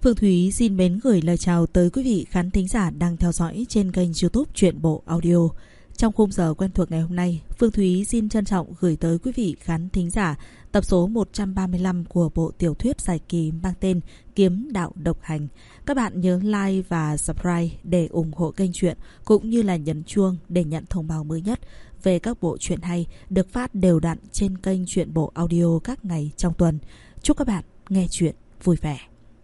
Phương Thúy xin mến gửi lời chào tới quý vị khán thính giả đang theo dõi trên kênh YouTube Truyện Bộ Audio. Trong khung giờ quen thuộc ngày hôm nay, Phương Thúy xin trân trọng gửi tới quý vị khán thính giả tập số 135 của bộ tiểu thuyết dài kỳ mang tên Kiếm Đạo Độc Hành. Các bạn nhớ like và subscribe để ủng hộ kênh truyện, cũng như là nhấn chuông để nhận thông báo mới nhất về các bộ truyện hay được phát đều đặn trên kênh Truyện Bộ Audio các ngày trong tuần. Chúc các bạn nghe truyện vui vẻ.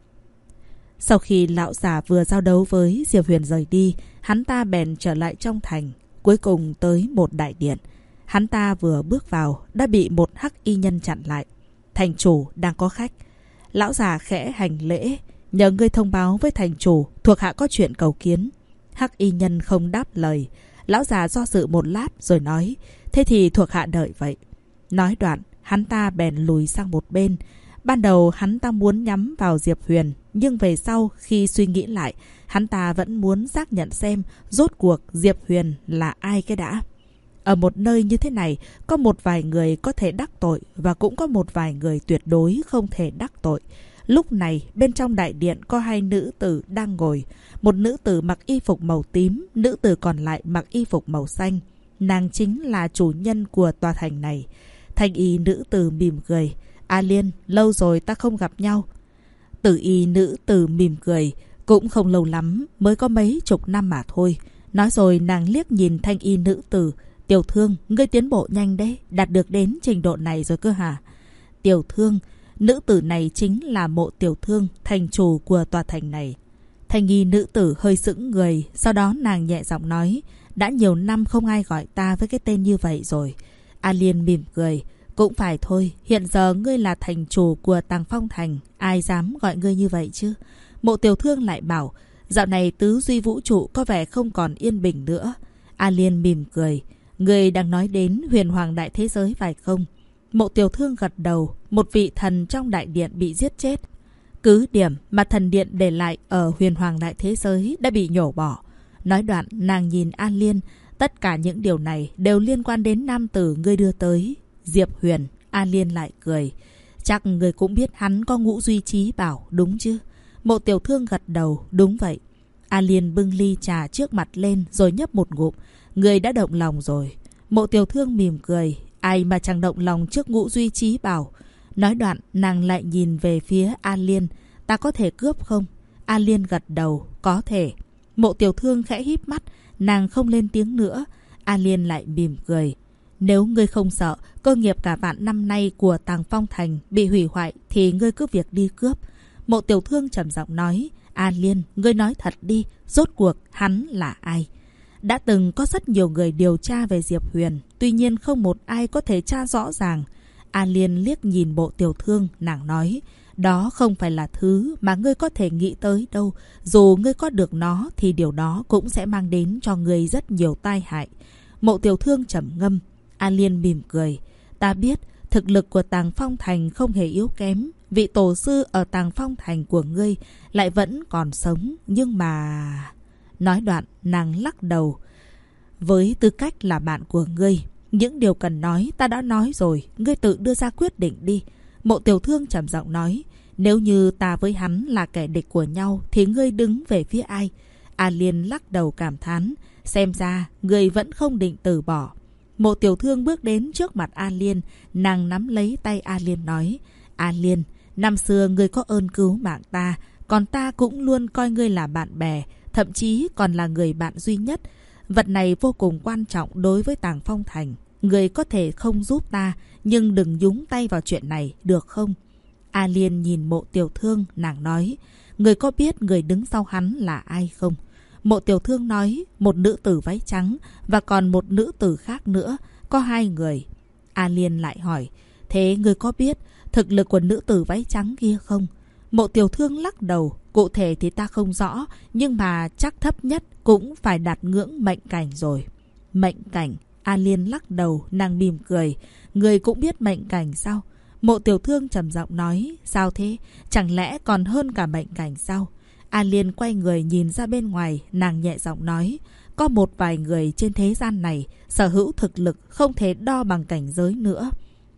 Sau khi lão già vừa giao đấu với Diệp Huyền rời đi, hắn ta bèn trở lại trong thành, cuối cùng tới một đại điện. Hắn ta vừa bước vào đã bị một hắc y nhân chặn lại. Thành chủ đang có khách. Lão già khẽ hành lễ, nhờ ngươi thông báo với thành chủ thuộc hạ có chuyện cầu kiến. Hắc y nhân không đáp lời. Lão già do dự một lát rồi nói, thế thì thuộc hạ đợi vậy. Nói đoạn, hắn ta bèn lùi sang một bên. Ban đầu hắn ta muốn nhắm vào Diệp Huyền, nhưng về sau khi suy nghĩ lại, hắn ta vẫn muốn xác nhận xem rốt cuộc Diệp Huyền là ai cái đã. Ở một nơi như thế này, có một vài người có thể đắc tội và cũng có một vài người tuyệt đối không thể đắc tội. Lúc này, bên trong đại điện có hai nữ tử đang ngồi. Một nữ tử mặc y phục màu tím, nữ tử còn lại mặc y phục màu xanh. Nàng chính là chủ nhân của tòa thành này. Thanh y nữ tử mỉm cười. A Liên, lâu rồi ta không gặp nhau. Tử y nữ tử mỉm cười. Cũng không lâu lắm, mới có mấy chục năm mà thôi. Nói rồi nàng liếc nhìn thanh y nữ tử. Tiểu Thương, ngươi tiến bộ nhanh đấy, đạt được đến trình độ này rồi cơ hả? Tiểu Thương, nữ tử này chính là Mộ Tiểu Thương, thành chủ của tòa thành này. Thanh y nữ tử hơi sững người, sau đó nàng nhẹ giọng nói, đã nhiều năm không ai gọi ta với cái tên như vậy rồi. A Liên mỉm cười. Cũng phải thôi, hiện giờ ngươi là thành chủ của Tàng Phong Thành, ai dám gọi ngươi như vậy chứ? Mộ Tiểu Thương lại bảo, dạo này tứ duy vũ trụ có vẻ không còn yên bình nữa. A Liên mỉm cười, ngươi đang nói đến huyền hoàng đại thế giới phải không? Mộ Tiểu Thương gật đầu, một vị thần trong đại điện bị giết chết. Cứ điểm mà thần điện để lại ở huyền hoàng đại thế giới đã bị nhổ bỏ. Nói đoạn, nàng nhìn A Liên, tất cả những điều này đều liên quan đến nam tử ngươi đưa tới. Diệp Huyền. A Liên lại cười. Chắc người cũng biết hắn có ngũ duy trí bảo, đúng chứ? Mộ Tiểu Thương gật đầu, đúng vậy. A Liên bưng ly trà trước mặt lên rồi nhấp một ngụm. Người đã động lòng rồi. Mộ Tiểu Thương mỉm cười. Ai mà chẳng động lòng trước ngũ duy trí bảo. Nói đoạn, nàng lại nhìn về phía A Liên. Ta có thể cướp không? A Liên gật đầu, có thể. Mộ Tiểu Thương khẽ híp mắt, nàng không lên tiếng nữa. A Liên lại mỉm cười. Nếu ngươi không sợ cơ nghiệp cả vạn năm nay của Tàng Phong Thành bị hủy hoại thì ngươi cứ việc đi cướp. Mộ Tiểu Thương trầm giọng nói, A Liên, ngươi nói thật đi, rốt cuộc hắn là ai? Đã từng có rất nhiều người điều tra về Diệp Huyền, tuy nhiên không một ai có thể tra rõ ràng. A Liên liếc nhìn Mộ Tiểu Thương, nàng nói, đó không phải là thứ mà ngươi có thể nghĩ tới đâu. Dù ngươi có được nó thì điều đó cũng sẽ mang đến cho ngươi rất nhiều tai hại. Mộ Tiểu Thương trầm ngâm. A Liên mỉm cười. Ta biết thực lực của Tàng Phong Thành không hề yếu kém. Vị tổ sư ở Tàng Phong Thành của ngươi lại vẫn còn sống. Nhưng mà... Nói đoạn, nàng lắc đầu. Với tư cách là bạn của ngươi, những điều cần nói ta đã nói rồi. Ngươi tự đưa ra quyết định đi. Mộ Tiểu Thương trầm giọng nói. Nếu như ta với hắn là kẻ địch của nhau thì ngươi đứng về phía ai? A Liên lắc đầu cảm thán. Xem ra ngươi vẫn không định từ bỏ. Mộ Tiểu Thương bước đến trước mặt A Liên, nàng nắm lấy tay A Liên nói, A Liên, năm xưa ngươi có ơn cứu mạng ta, còn ta cũng luôn coi ngươi là bạn bè, thậm chí còn là người bạn duy nhất. Vật này vô cùng quan trọng đối với Tàng Phong Thành. Ngươi có thể không giúp ta, nhưng đừng nhúng tay vào chuyện này, được không? A Liên nhìn Mộ Tiểu Thương, nàng nói, ngươi có biết người đứng sau hắn là ai không? Mộ Tiểu Thương nói, một nữ tử váy trắng và còn một nữ tử khác nữa, có hai người. A Liên lại hỏi, thế ngươi có biết thực lực của nữ tử váy trắng kia không? Mộ Tiểu Thương lắc đầu, cụ thể thì ta không rõ, nhưng mà chắc thấp nhất cũng phải đạt ngưỡng mệnh cảnh rồi. Mệnh cảnh? A Liên lắc đầu, nàng mỉm cười. Ngươi cũng biết mệnh cảnh sao? Mộ Tiểu Thương trầm giọng nói, sao thế? Chẳng lẽ còn hơn cả mệnh cảnh sao? A Liên quay người nhìn ra bên ngoài, nàng nhẹ giọng nói, có một vài người trên thế gian này sở hữu thực lực không thể đo bằng cảnh giới nữa.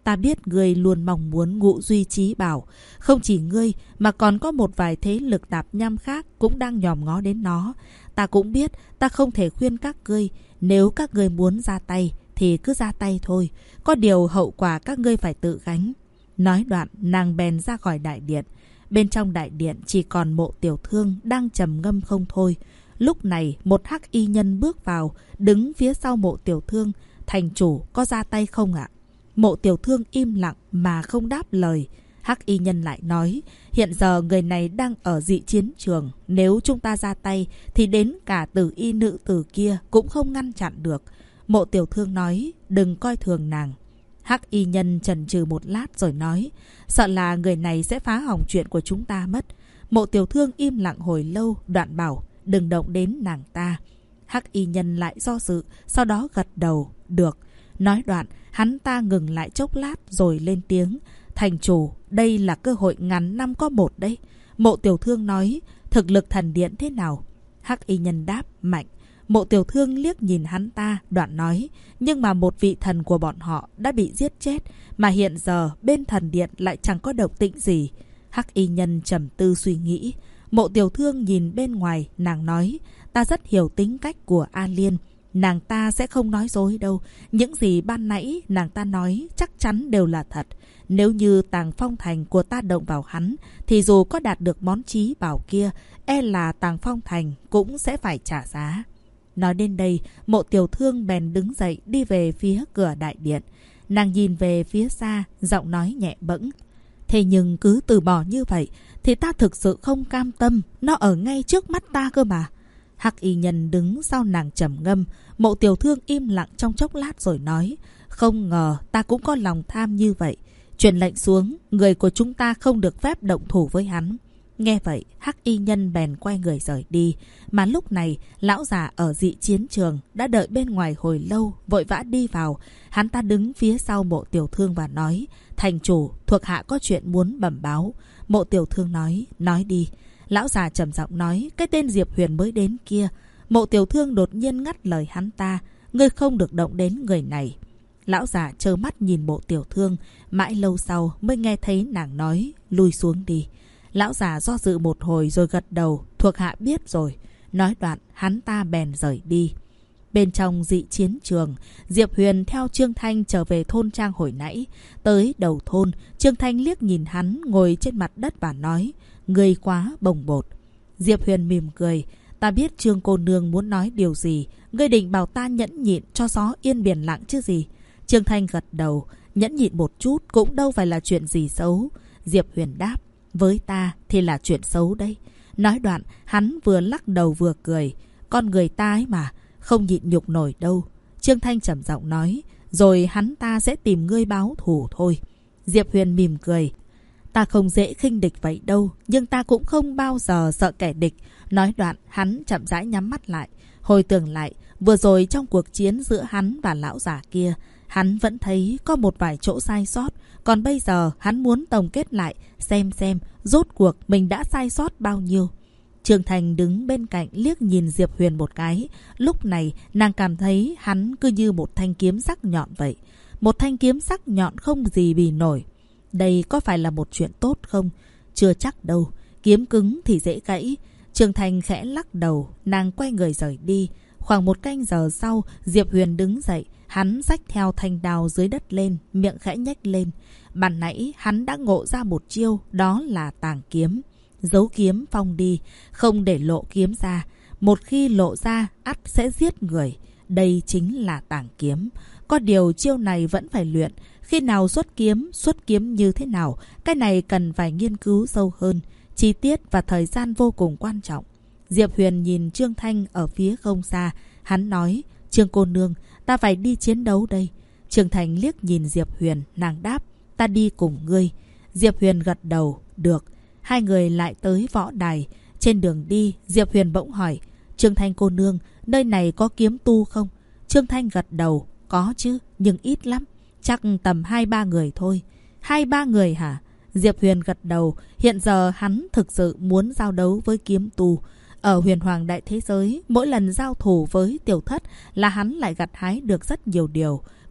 Ta biết ngươi luôn mong muốn ngụ duy trí bảo. Không chỉ ngươi mà còn có một vài thế lực tạp nham khác cũng đang nhòm ngó đến nó. Ta cũng biết ta không thể khuyên các ngươi. Nếu các ngươi muốn ra tay thì cứ ra tay thôi. Có điều hậu quả các ngươi phải tự gánh. Nói đoạn nàng bèn ra khỏi đại điện. Bên trong đại điện chỉ còn Mộ Tiểu Thương đang trầm ngâm không thôi. Lúc này một hắc y nhân bước vào, đứng phía sau Mộ Tiểu Thương. Thành chủ có ra tay không ạ? Mộ Tiểu Thương im lặng mà không đáp lời. Hắc y nhân lại nói, hiện giờ người này đang ở dị chiến trường. Nếu chúng ta ra tay thì đến cả tử y nữ tử kia cũng không ngăn chặn được. Mộ Tiểu Thương nói, đừng coi thường nàng. Hắc y nhân chần chừ một lát rồi nói, sợ là người này sẽ phá hỏng chuyện của chúng ta mất. Mộ Tiểu Thương im lặng hồi lâu, đoạn bảo, đừng động đến nàng ta. Hắc y nhân lại do dự, sau đó gật đầu, được. Nói đoạn, hắn ta ngừng lại chốc lát rồi lên tiếng, thành chủ, đây là cơ hội ngắn năm có một đấy. Mộ Tiểu Thương nói, thực lực thần điện thế nào? Hắc y nhân đáp, mạnh. Mộ Tiểu Thương liếc nhìn hắn ta, đoạn nói, nhưng mà một vị thần của bọn họ đã bị giết chết, mà hiện giờ bên thần điện lại chẳng có động tĩnh gì. Hắc y nhân trầm tư suy nghĩ. Mộ Tiểu Thương nhìn bên ngoài, nàng nói, ta rất hiểu tính cách của A Liên. Nàng ta sẽ không nói dối đâu. Những gì ban nãy nàng ta nói chắc chắn đều là thật. Nếu như Tàng Phong Thành của ta động vào hắn, thì dù có đạt được món chí bảo kia, e là Tàng Phong Thành cũng sẽ phải trả giá. Nói đến đây, Mộ Tiểu Thương bèn đứng dậy đi về phía cửa đại điện. Nàng nhìn về phía xa, giọng nói nhẹ bẫng. Thế nhưng cứ từ bỏ như vậy, thì ta thực sự không cam tâm. Nó ở ngay trước mắt ta cơ mà. Hắc y nhân đứng sau nàng trầm ngâm. Mộ Tiểu Thương im lặng trong chốc lát rồi nói, không ngờ ta cũng có lòng tham như vậy. Truyền lệnh xuống, người của chúng ta không được phép động thủ với hắn. Nghe vậy, hắc y nhân bèn quay người rời đi. Mà lúc này, lão già ở dị chiến trường đã đợi bên ngoài hồi lâu, vội vã đi vào. Hắn ta đứng phía sau Mộ Tiểu Thương và nói, thành chủ, thuộc hạ có chuyện muốn bẩm báo. Mộ Tiểu Thương nói đi. Lão già trầm giọng nói, cái tên Diệp Huyền mới đến kia. Mộ Tiểu Thương đột nhiên ngắt lời hắn ta, ngươi không được động đến người này. Lão già trơ mắt nhìn Mộ Tiểu Thương, mãi lâu sau mới nghe thấy nàng nói, lui xuống đi. Lão già do dự một hồi rồi gật đầu, thuộc hạ biết rồi. Nói đoạn, hắn ta bèn rời đi. Bên trong dị chiến trường, Diệp Huyền theo Trương Thanh trở về thôn trang hồi nãy. Tới đầu thôn, Trương Thanh liếc nhìn hắn ngồi trên mặt đất và nói, ngươi quá bồng bột. Diệp Huyền mỉm cười, ta biết Trương cô nương muốn nói điều gì. Ngươi định bảo ta nhẫn nhịn cho gió yên biển lặng chứ gì. Trương Thanh gật đầu, nhẫn nhịn một chút cũng đâu phải là chuyện gì xấu. Diệp Huyền đáp, với ta thì là chuyện xấu đấy. Nói đoạn, hắn vừa lắc đầu vừa cười, con người ta ấy mà, không nhịn nhục nổi đâu. Trương Thanh trầm giọng nói, rồi hắn ta sẽ tìm ngươi báo thù thôi. Diệp Huyền mỉm cười, ta không dễ khinh địch vậy đâu, nhưng ta cũng không bao giờ sợ kẻ địch. Nói đoạn, hắn chậm rãi nhắm mắt lại, hồi tưởng lại vừa rồi trong cuộc chiến giữa hắn và lão già kia, hắn vẫn thấy có một vài chỗ sai sót. Còn bây giờ hắn muốn tổng kết lại, xem rốt cuộc mình đã sai sót bao nhiêu. Trương Thành đứng bên cạnh liếc nhìn Diệp Huyền một cái. Lúc này nàng cảm thấy hắn cứ như một thanh kiếm sắc nhọn vậy. Một thanh kiếm sắc nhọn không gì bì nổi. Đây có phải là một chuyện tốt không? Chưa chắc đâu. Kiếm cứng thì dễ gãy. Trương Thành khẽ lắc đầu, nàng quay người rời đi. Khoảng một canh giờ sau, Diệp Huyền đứng dậy. Hắn xách theo thanh đao dưới đất lên, miệng khẽ nhếch lên. Ban nãy hắn đã ngộ ra một chiêu, đó là tàng kiếm. Giấu kiếm phong đi, không để lộ kiếm ra. Một khi lộ ra, ắt sẽ giết người. Đây chính là tàng kiếm. Có điều chiêu này vẫn phải luyện. Khi nào xuất kiếm như thế nào, cái này cần phải nghiên cứu sâu hơn. Chi tiết và thời gian vô cùng quan trọng. Diệp Huyền nhìn Trương Thanh ở phía không xa. Hắn nói, Trương cô nương, ta phải đi chiến đấu đây. Trương Thanh liếc nhìn Diệp Huyền, nàng đáp, ta đi cùng ngươi. Diệp Huyền gật đầu, được. Hai người lại tới võ đài. Trên đường đi, Diệp Huyền bỗng hỏi, Trương Thanh cô nương, nơi này có kiếm tu không? Trương Thanh gật đầu, có chứ, nhưng ít lắm. Chắc tầm 2-3 người thôi. 2-3 người hả? Diệp Huyền gật đầu, hiện giờ hắn thực sự muốn giao đấu với kiếm tu. Ở Huyền Hoàng Đại Thế Giới, mỗi lần giao thủ với Tiểu Thất là hắn lại gặt hái được rất nhiều điều.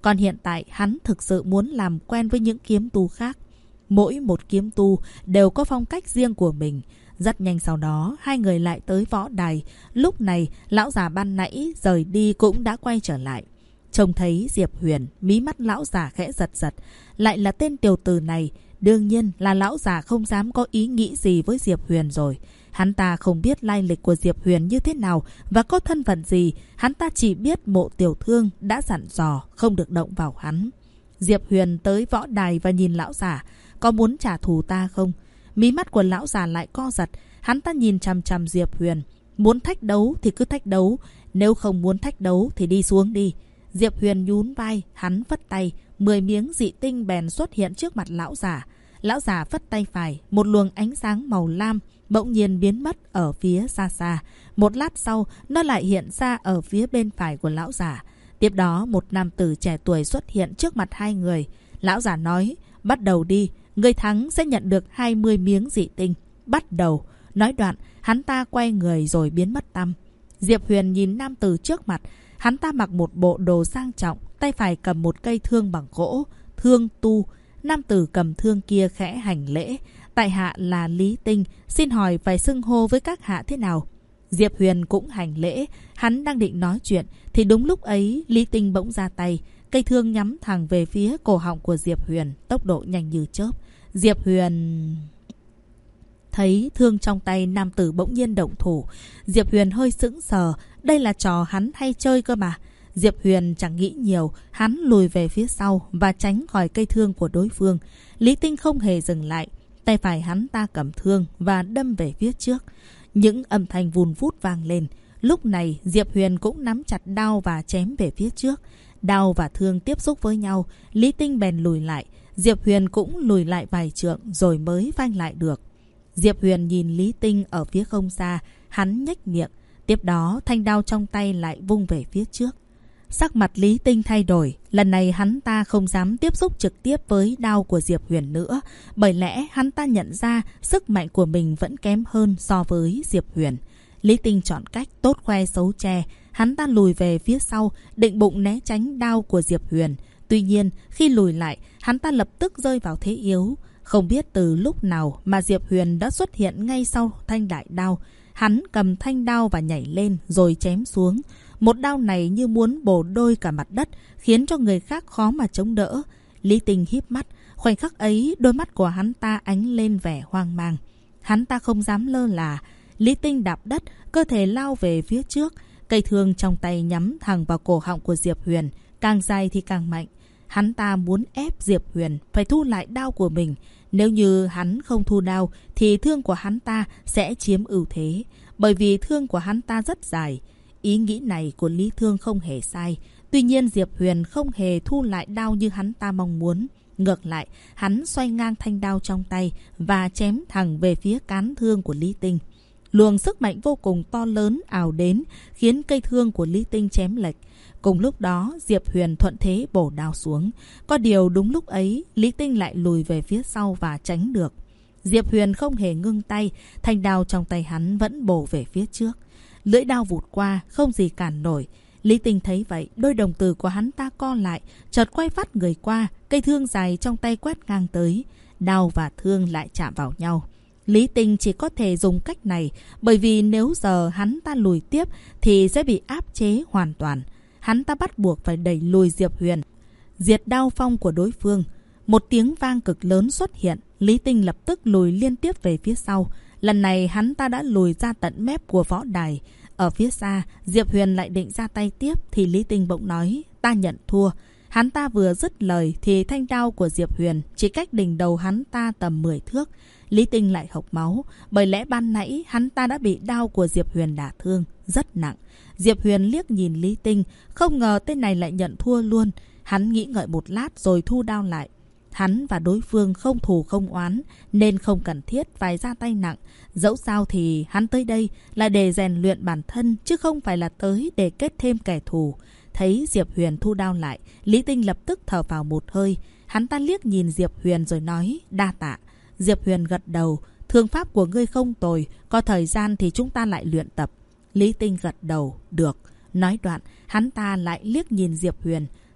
Còn hiện tại hắn thực sự muốn làm quen với những kiếm tu khác. Mỗi một kiếm tu đều có phong cách riêng của mình. Rất nhanh sau đó, hai người lại tới võ đài. Lúc này, lão già ban nãy rời đi cũng đã quay trở lại. Trông thấy Diệp Huyền, mí mắt lão già khẽ giật giật. Lại là tên tiểu tử này. Đương nhiên là lão già không dám có ý nghĩ gì với Diệp Huyền rồi. Hắn ta không biết lai lịch của Diệp Huyền như thế nào và có thân phận gì. Hắn ta chỉ biết Mộ Tiểu Thương đã dặn dò không được động vào hắn. Diệp Huyền tới võ đài và nhìn lão già. Có muốn trả thù ta không? Mí mắt của lão già lại co giật. Hắn ta nhìn chằm chằm Diệp Huyền. Muốn thách đấu thì cứ thách đấu. Nếu không muốn thách đấu thì đi xuống đi. Diệp Huyền nhún vai, hắn vất tay. 10 miếng dị tinh bèn xuất hiện trước mặt lão già. Lão già vất tay phải, một luồng ánh sáng màu lam bỗng nhiên biến mất ở phía xa xa. Một lát sau, nó lại hiện ra ở phía bên phải của lão già. Tiếp đó, một nam tử trẻ tuổi xuất hiện trước mặt hai người. Lão già nói, bắt đầu đi, người thắng sẽ nhận được 20 miếng dị tinh. Bắt đầu. Nói đoạn, hắn ta quay người rồi biến mất tăm. Diệp Huyền nhìn nam tử trước mặt. Hắn ta mặc một bộ đồ sang trọng, tay phải cầm một cây thương bằng gỗ, thương tu. Nam tử cầm thương kia khẽ hành lễ. Tại hạ là Lý Tinh, xin hỏi phải xưng hô với các hạ thế nào? Diệp Huyền cũng hành lễ. Hắn đang định nói chuyện thì đúng lúc ấy Lý Tinh bỗng ra tay. Cây thương nhắm thẳng về phía cổ họng của Diệp Huyền, tốc độ nhanh như chớp. Diệp Huyền thấy thương trong tay nam tử bỗng nhiên động thủ. Diệp Huyền hơi sững sờ. Đây là trò hắn hay chơi cơ mà. Diệp Huyền chẳng nghĩ nhiều. Hắn lùi về phía sau và tránh khỏi cây thương của đối phương. Lý Tinh không hề dừng lại. Tay phải hắn ta cầm thương và đâm về phía trước. Những âm thanh vùn vút vang lên. Lúc này Diệp Huyền cũng nắm chặt đao và chém về phía trước. Đao và thương tiếp xúc với nhau. Lý Tinh bèn lùi lại. Diệp Huyền cũng lùi lại vài trượng rồi mới phanh lại được. Diệp Huyền nhìn Lý Tinh ở phía không xa. Hắn nhếch miệng. Tiếp đó thanh đao trong tay lại vung về phía trước. Sắc mặt Lý Tinh thay đổi. Lần này hắn ta không dám tiếp xúc trực tiếp với đao của Diệp Huyền nữa. Bởi lẽ hắn ta nhận ra sức mạnh của mình vẫn kém hơn so với Diệp Huyền. Lý Tinh chọn cách tốt khoe xấu che. Hắn ta lùi về phía sau, định bụng né tránh đao của Diệp Huyền. Tuy nhiên, khi lùi lại, hắn ta lập tức rơi vào thế yếu. Không biết từ lúc nào mà Diệp Huyền đã xuất hiện ngay sau thanh đại đao. Hắn cầm thanh đao và nhảy lên rồi chém xuống. Một đao này như muốn bổ đôi cả mặt đất, khiến cho người khác khó mà chống đỡ. Lý Tinh híp mắt. Khoảnh khắc ấy, đôi mắt của hắn ta ánh lên vẻ hoang mang. Hắn ta không dám lơ là. Lý Tinh đạp đất, cơ thể lao về phía trước. Cây thương trong tay nhắm thẳng vào cổ họng của Diệp Huyền. Càng dài thì càng mạnh. Hắn ta muốn ép Diệp Huyền phải thu lại đao của mình. Nếu như hắn không thu đao thì thương của hắn ta sẽ chiếm ưu thế. Bởi vì thương của hắn ta rất dài. Ý nghĩ này của Lý Thương không hề sai. Tuy nhiên Diệp Huyền không hề thu lại đao như hắn ta mong muốn. Ngược lại, hắn xoay ngang thanh đao trong tay và chém thẳng về phía cán thương của Lý Tinh. Luồng sức mạnh vô cùng to lớn ào đến, khiến cây thương của Lý Tinh chém lệch. Cùng lúc đó, Diệp Huyền thuận thế bổ đao xuống. Có điều đúng lúc ấy, Lý Tinh lại lùi về phía sau và tránh được. Diệp Huyền không hề ngưng tay, thanh đao trong tay hắn vẫn bổ về phía trước. Lưỡi đao vụt qua, không gì cản nổi. Lý Tinh thấy vậy, đôi đồng tử của hắn ta co lại, chợt quay phát người qua, cây thương dài trong tay quét ngang tới. Đao và thương lại chạm vào nhau. Lý Tinh chỉ có thể dùng cách này, bởi vì nếu giờ hắn ta lùi tiếp thì sẽ bị áp chế hoàn toàn. Hắn ta bắt buộc phải đẩy lùi Diệp Huyền, diệt đao phong của đối phương. Một tiếng vang cực lớn xuất hiện, Lý Tinh lập tức lùi liên tiếp về phía sau. Lần này hắn ta đã lùi ra tận mép của võ đài. Ở phía xa, Diệp Huyền lại định ra tay tiếp thì Lý Tinh bỗng nói, ta nhận thua. Hắn ta vừa dứt lời thì thanh đao của Diệp Huyền chỉ cách đỉnh đầu hắn ta tầm 10 thước. Lý Tinh lại hộc máu, bởi lẽ ban nãy hắn ta đã bị đao của Diệp Huyền đả thương, rất nặng. Diệp Huyền liếc nhìn Lý Tinh, không ngờ tên này lại nhận thua luôn. Hắn nghĩ ngợi một lát rồi thu đao lại. Hắn và đối phương không thù không oán, nên không cần thiết phải ra tay nặng. Dẫu sao thì hắn tới đây là để rèn luyện bản thân, chứ không phải là tới để kết thêm kẻ thù. Thấy Diệp Huyền thu đao lại, Lý Tinh lập tức thở vào một hơi. Hắn ta liếc nhìn Diệp Huyền rồi nói, đa tạ. Diệp Huyền gật đầu, thương pháp của ngươi không tồi, có thời gian thì chúng ta lại luyện tập. Lý Tinh gật đầu, được. Nói đoạn, hắn ta lại liếc nhìn Diệp Huyền.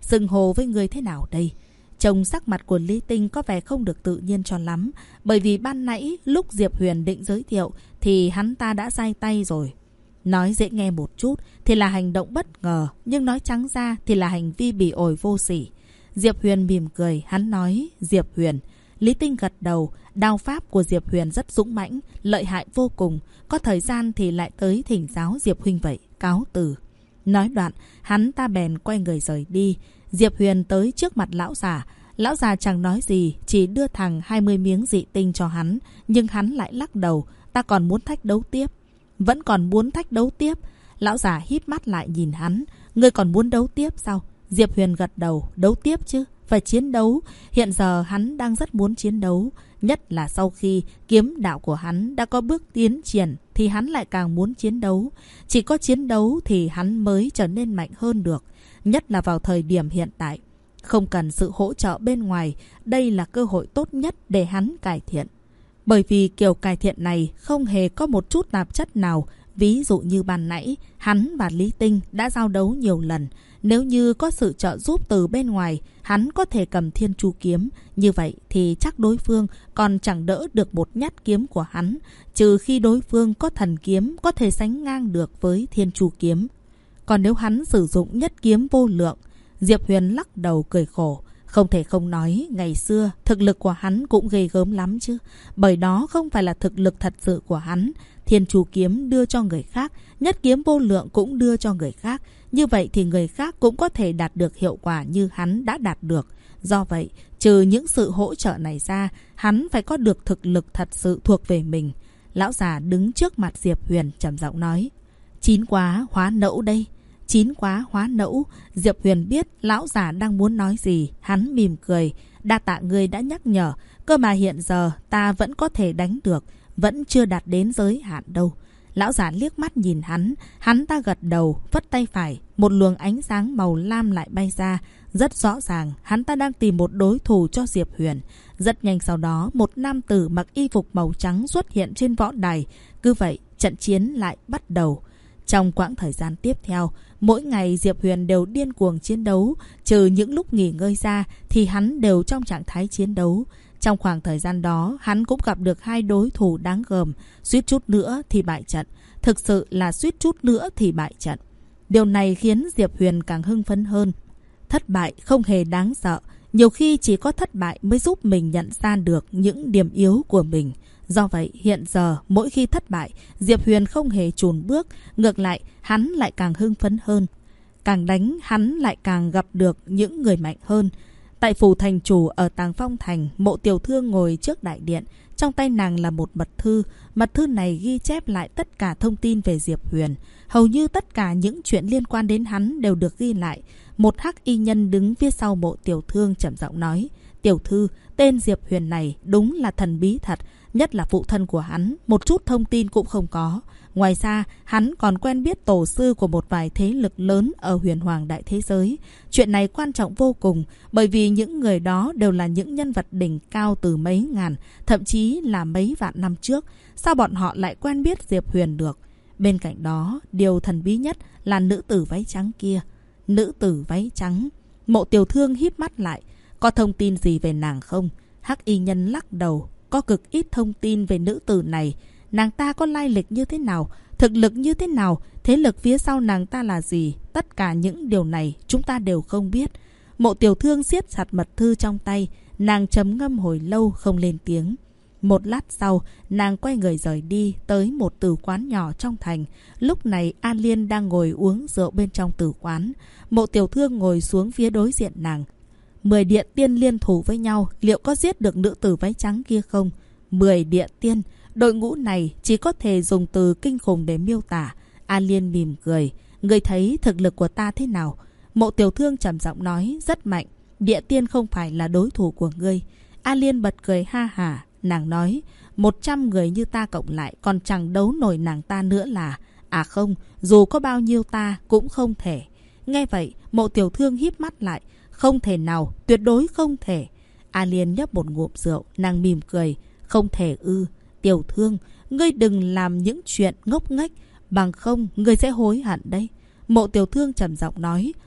xưng hô với người thế nào đây? Trông sắc mặt của Lý Tinh có vẻ không được tự nhiên cho lắm, bởi vì ban nãy lúc Diệp Huyền định giới thiệu thì hắn ta đã sai tay rồi. Nói dễ nghe một chút thì là hành động bất ngờ, nhưng nói trắng ra thì là hành vi bỉ ổi vô sỉ. Diệp Huyền mỉm cười, hắn nói Diệp Huyền. Lý Tinh gật đầu, đao pháp của Diệp Huyền rất dũng mãnh, lợi hại vô cùng. Có thời gian thì lại tới thỉnh giáo Diệp huynh vậy, cáo từ. Nói đoạn, hắn ta bèn quay người rời đi. Diệp Huyền tới trước mặt lão già. Lão già chẳng nói gì, chỉ đưa thẳng 20 miếng dị tinh cho hắn. Nhưng hắn lại lắc đầu, ta còn muốn thách đấu tiếp. Vẫn còn muốn thách đấu tiếp. Lão già híp mắt lại nhìn hắn. Ngươi còn muốn đấu tiếp sao? Diệp Huyền gật đầu, đấu tiếp chứ. Phải chiến đấu. Hiện giờ hắn đang rất muốn chiến đấu. Nhất là sau khi kiếm đạo của hắn đã có bước tiến triển thì hắn lại càng muốn chiến đấu. Chỉ có chiến đấu thì hắn mới trở nên mạnh hơn được. Nhất là vào thời điểm hiện tại. Không cần sự hỗ trợ bên ngoài. Đây là cơ hội tốt nhất để hắn cải thiện. Bởi vì kiểu cải thiện này không hề có một chút tạp chất nào. Ví dụ như ban nãy, hắn và Lý Tinh đã giao đấu nhiều lần. Nếu như có sự trợ giúp từ bên ngoài, hắn có thể cầm Thiên Chu kiếm. Như vậy thì chắc đối phương còn chẳng đỡ được một nhát kiếm của hắn. Trừ khi đối phương có thần kiếm có thể sánh ngang được với Thiên Chu kiếm. Còn nếu hắn sử dụng nhất kiếm vô lượng, Diệp Huyền lắc đầu cười khổ. Không thể không nói, ngày xưa thực lực của hắn cũng ghê gớm lắm chứ. Bởi đó không phải là thực lực thật sự của hắn. Thiên Chu kiếm đưa cho người khác, nhất kiếm vô lượng cũng đưa cho người khác. Như vậy thì người khác cũng có thể đạt được hiệu quả như hắn đã đạt được. Do vậy, trừ những sự hỗ trợ này ra, hắn phải có được thực lực thật sự thuộc về mình. Lão già đứng trước mặt Diệp Huyền trầm giọng nói. Chín quá hóa nẫu đây. Chín quá hóa nẫu. Diệp Huyền biết lão già đang muốn nói gì. Hắn mỉm cười. Đa tạ ngươi đã nhắc nhở. Cơ mà hiện giờ ta vẫn có thể đánh được. Vẫn chưa đạt đến giới hạn đâu. Lão già liếc mắt nhìn hắn. Hắn ta gật đầu, vất tay phải. Một luồng ánh sáng màu lam lại bay ra. Rất rõ ràng, hắn ta đang tìm một đối thủ cho Diệp Huyền. Rất nhanh sau đó, một nam tử mặc y phục màu trắng xuất hiện trên võ đài. Cứ vậy, trận chiến lại bắt đầu. Trong quãng thời gian tiếp theo, mỗi ngày Diệp Huyền đều điên cuồng chiến đấu. Trừ những lúc nghỉ ngơi ra, thì hắn đều trong trạng thái chiến đấu. Trong khoảng thời gian đó, hắn cũng gặp được hai đối thủ đáng gờm. Suýt chút nữa thì bại trận. Thực sự là suýt chút nữa thì bại trận. Điều này khiến Diệp Huyền càng hưng phấn hơn. Thất bại không hề đáng sợ. Nhiều khi chỉ có thất bại mới giúp mình nhận ra được những điểm yếu của mình. Do vậy, hiện giờ, mỗi khi thất bại, Diệp Huyền không hề chùn bước. Ngược lại, hắn lại càng hưng phấn hơn. Càng đánh, hắn lại càng gặp được những người mạnh hơn. Tại phủ thành chủ ở Tàng Phong Thành, Mộ Tiểu Thương ngồi trước đại điện. Trong tay nàng là một mật thư. Mật thư này ghi chép lại tất cả thông tin về Diệp Huyền. Hầu như tất cả những chuyện liên quan đến hắn đều được ghi lại. Một hắc y nhân đứng phía sau Mộ Tiểu Thương trầm giọng nói. Tiểu thư, tên Diệp Huyền này đúng là thần bí thật. Nhất là phụ thân của hắn, một chút thông tin cũng không có. Ngoài ra, hắn còn quen biết tổ sư của một vài thế lực lớn ở huyền hoàng đại thế giới. Chuyện này quan trọng vô cùng, bởi vì những người đó đều là những nhân vật đỉnh cao từ mấy ngàn, thậm chí là mấy vạn năm trước. Sao bọn họ lại quen biết Diệp Huyền được? Bên cạnh đó, điều thần bí nhất là nữ tử váy trắng kia. Nữ tử váy trắng. Mộ Tiểu Thương híp mắt lại. Có thông tin gì về nàng không? Hắc y nhân lắc đầu. Có cực ít thông tin về nữ tử này. Nàng ta có lai lịch như thế nào? Thực lực như thế nào? Thế lực phía sau nàng ta là gì? Tất cả những điều này chúng ta đều không biết. Mộ Tiểu Thương siết chặt mật thư trong tay. Nàng trầm ngâm hồi lâu không lên tiếng. Một lát sau, nàng quay người rời đi tới một tử quán nhỏ trong thành. Lúc này An Liên đang ngồi uống rượu bên trong tử quán. Mộ Tiểu Thương ngồi xuống phía đối diện nàng. 10 địa tiên liên thủ với nhau, liệu có giết được nữ tử váy trắng kia không? 10 địa tiên, đội ngũ này chỉ có thể dùng từ kinh khủng để miêu tả. An Liên mỉm cười. Ngươi thấy thực lực của ta thế nào? Mộ Tiểu Thương trầm giọng nói, rất mạnh. Địa tiên không phải là đối thủ của ngươi. An Liên bật cười ha hả. Nàng nói, 100 người như ta cộng lại còn chẳng đấu nổi nàng ta nữa là. À không, dù có bao nhiêu ta cũng không thể. Nghe vậy, Mộ Tiểu Thương híp mắt lại. Không thể nào, tuyệt đối không thể. A Liên nhấp một ngụm rượu, nàng mỉm cười. Không thể ư? Tiểu Thương, ngươi đừng làm những chuyện ngốc nghếch, bằng không ngươi sẽ hối hận đấy. Mộ Tiểu Thương trầm giọng nói.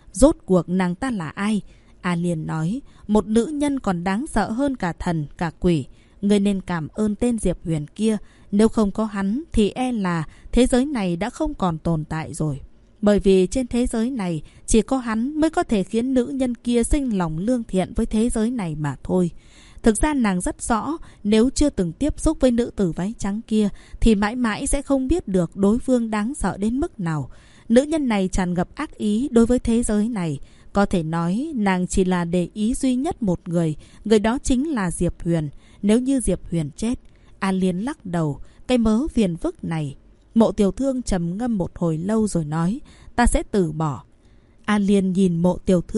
rốt cuộc nàng ta là ai? A Liên nói, một nữ nhân còn đáng sợ hơn cả thần, cả quỷ. Ngươi nên cảm ơn tên Diệp Huyền kia. Nếu không có hắn thì e là thế giới này đã không còn tồn tại rồi. Bởi vì trên thế giới này chỉ có hắn mới có thể khiến nữ nhân kia sinh lòng lương thiện với thế giới này mà thôi. Thực ra nàng rất rõ, nếu chưa từng tiếp xúc với nữ tử váy trắng kia thì mãi mãi sẽ không biết được đối phương đáng sợ đến mức nào. Nữ nhân này tràn ngập ác ý đối với thế giới này. Có thể nói nàng chỉ là để ý duy nhất một người, người đó chính là Diệp Huyền. Nếu như Diệp Huyền chết, A Liên lắc đầu, cái mớ phiền phức này. Mộ Tiểu Thương trầm ngâm một hồi lâu rồi nói, ta sẽ từ bỏ. A Liên nhìn Mộ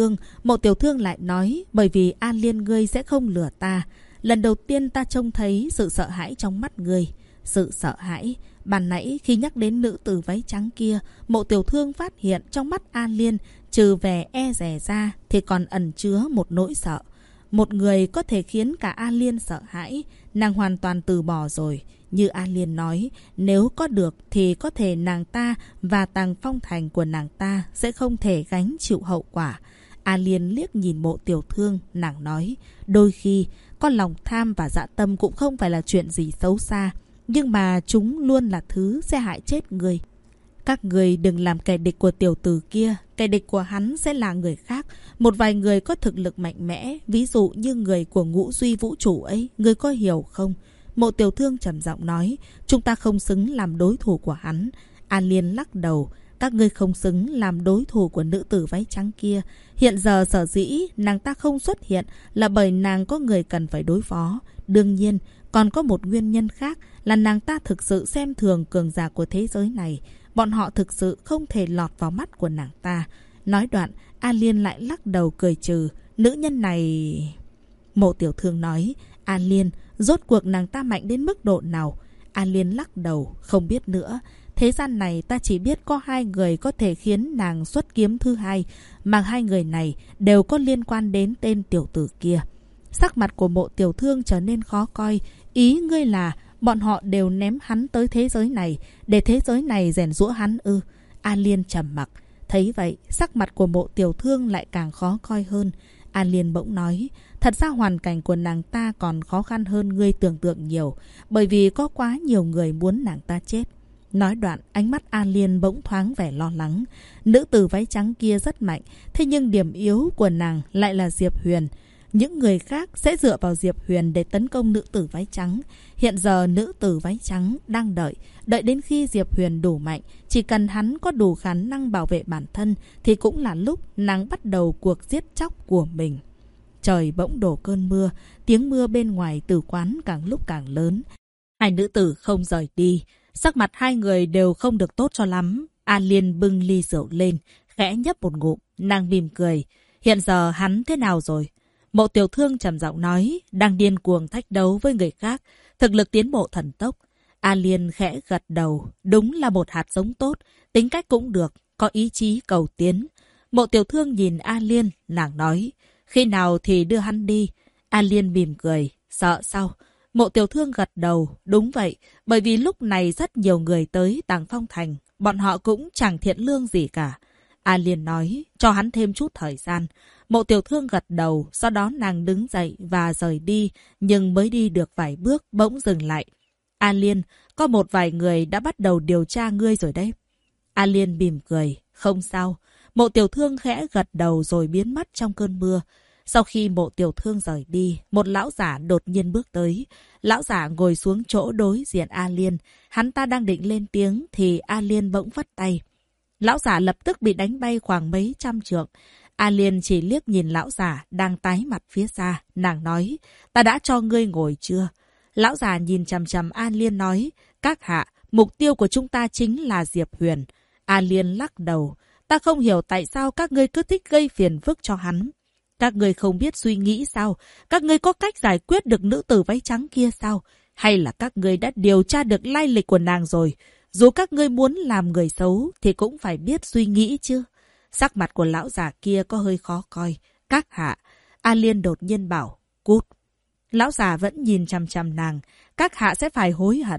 Tiểu Thương lại nói, bởi vì A Liên ngươi sẽ không lừa ta. Lần đầu tiên ta trông thấy sự sợ hãi trong mắt ngươi. Sự sợ hãi. Ban nãy khi nhắc đến nữ tử váy trắng kia, Mộ Tiểu Thương phát hiện trong mắt A Liên trừ vẻ e dè ra thì còn ẩn chứa một nỗi sợ. Một người có thể khiến cả A Liên sợ hãi, nàng hoàn toàn từ bỏ rồi. Như A Liên nói, nếu có được thì có thể nàng ta và Tàng Phong Thành của nàng ta sẽ không thể gánh chịu hậu quả. A Liên liếc nhìn Mộ Tiểu Thương, nàng nói, đôi khi con lòng tham và dã tâm cũng không phải là chuyện gì xấu xa, nhưng mà chúng luôn là thứ sẽ hại chết người. Các người đừng làm kẻ địch của tiểu tử kia, kẻ địch của hắn sẽ là người khác. Một vài người có thực lực mạnh mẽ, ví dụ như người của Ngũ Duy Vũ Trụ ấy, người có hiểu không? Mộ Tiểu Thương trầm giọng nói, chúng ta không xứng làm đối thủ của hắn. An Liên lắc đầu, các ngươi không xứng làm đối thủ của nữ tử váy trắng kia. Hiện giờ sở dĩ nàng ta không xuất hiện là bởi nàng có người cần phải đối phó. Đương nhiên, còn có một nguyên nhân khác là nàng ta thực sự xem thường cường giả của thế giới này. Bọn họ thực sự không thể lọt vào mắt của nàng ta. Nói đoạn, A Liên lại lắc đầu cười trừ. Nữ nhân này... Mộ Tiểu Thương nói, A Liên, rốt cuộc nàng ta mạnh đến mức độ nào? A Liên lắc đầu, không biết nữa. Thế gian này ta chỉ biết có hai người có thể khiến nàng xuất kiếm thứ hai, mà hai người này đều có liên quan đến tên tiểu tử kia. Sắc mặt của Mộ Tiểu Thương trở nên khó coi. Ý ngươi là bọn họ đều ném hắn tới thế giới này, để thế giới này rèn giũa hắn ư? A Liên trầm mặc. Thấy vậy, sắc mặt của Mộ Tiểu Thương lại càng khó coi hơn. A Liên bỗng nói, thật ra hoàn cảnh của nàng ta còn khó khăn hơn ngươi tưởng tượng nhiều, bởi vì có quá nhiều người muốn nàng ta chết. Nói đoạn, ánh mắt A Liên bỗng thoáng vẻ lo lắng. Nữ tử váy trắng kia rất mạnh, thế nhưng điểm yếu của nàng lại là Diệp Huyền. Những người khác sẽ dựa vào Diệp Huyền để tấn công nữ tử váy trắng. Hiện giờ nữ tử váy trắng đang đợi đến khi Diệp Huyền đủ mạnh. Chỉ cần hắn có đủ khả năng bảo vệ bản thân thì cũng là lúc nàng bắt đầu cuộc giết chóc của mình. Trời bỗng đổ cơn mưa, tiếng mưa bên ngoài tử quán càng lúc càng lớn. Hai nữ tử không rời đi, sắc mặt hai người đều không được tốt cho lắm. A Liên bưng ly rượu lên, khẽ nhấp một ngụm, nàng mỉm cười. Hiện giờ hắn thế nào rồi? Mộ Tiểu Thương trầm giọng nói, đang điên cuồng thách đấu với người khác, thực lực tiến bộ thần tốc. A Liên khẽ gật đầu, đúng là một hạt giống tốt, tính cách cũng được, có ý chí cầu tiến. Mộ Tiểu Thương nhìn A Liên, nàng nói, khi nào thì đưa hắn đi? A Liên mỉm cười, sợ sao? Mộ Tiểu Thương gật đầu, đúng vậy, bởi vì lúc này rất nhiều người tới Tàng Phong Thành, bọn họ cũng chẳng thiện lương gì cả. A Liên nói, cho hắn thêm chút thời gian. Mộ Tiểu Thương gật đầu, sau đó nàng đứng dậy và rời đi, nhưng mới đi được vài bước bỗng dừng lại. A Liên, có một vài người đã bắt đầu điều tra ngươi rồi đấy. A Liên mỉm cười, không sao. Mộ Tiểu Thương khẽ gật đầu rồi biến mất trong cơn mưa. Sau khi Mộ Tiểu Thương rời đi, một lão giả đột nhiên bước tới. Lão giả ngồi xuống chỗ đối diện A Liên. Hắn ta đang định lên tiếng thì A Liên bỗng vất tay. Lão giả lập tức bị đánh bay khoảng mấy trăm trượng. A Liên chỉ liếc nhìn lão giả đang tái mặt phía xa. Nàng nói, ta đã cho ngươi ngồi chưa? Lão giả nhìn chằm chằm A Liên nói, các hạ, mục tiêu của chúng ta chính là Diệp Huyền. A Liên lắc đầu, ta không hiểu tại sao các ngươi cứ thích gây phiền phức cho hắn. Các ngươi không biết suy nghĩ sao? Các ngươi có cách giải quyết được nữ tử váy trắng kia sao? Hay là các ngươi đã điều tra được lai lịch của nàng rồi? Dù các ngươi muốn làm người xấu thì cũng phải biết suy nghĩ chứ. Sắc mặt của lão già kia có hơi khó coi. Các hạ, A Liên đột nhiên bảo, cút. Lão già vẫn nhìn chằm chằm nàng. Các hạ sẽ phải hối hận.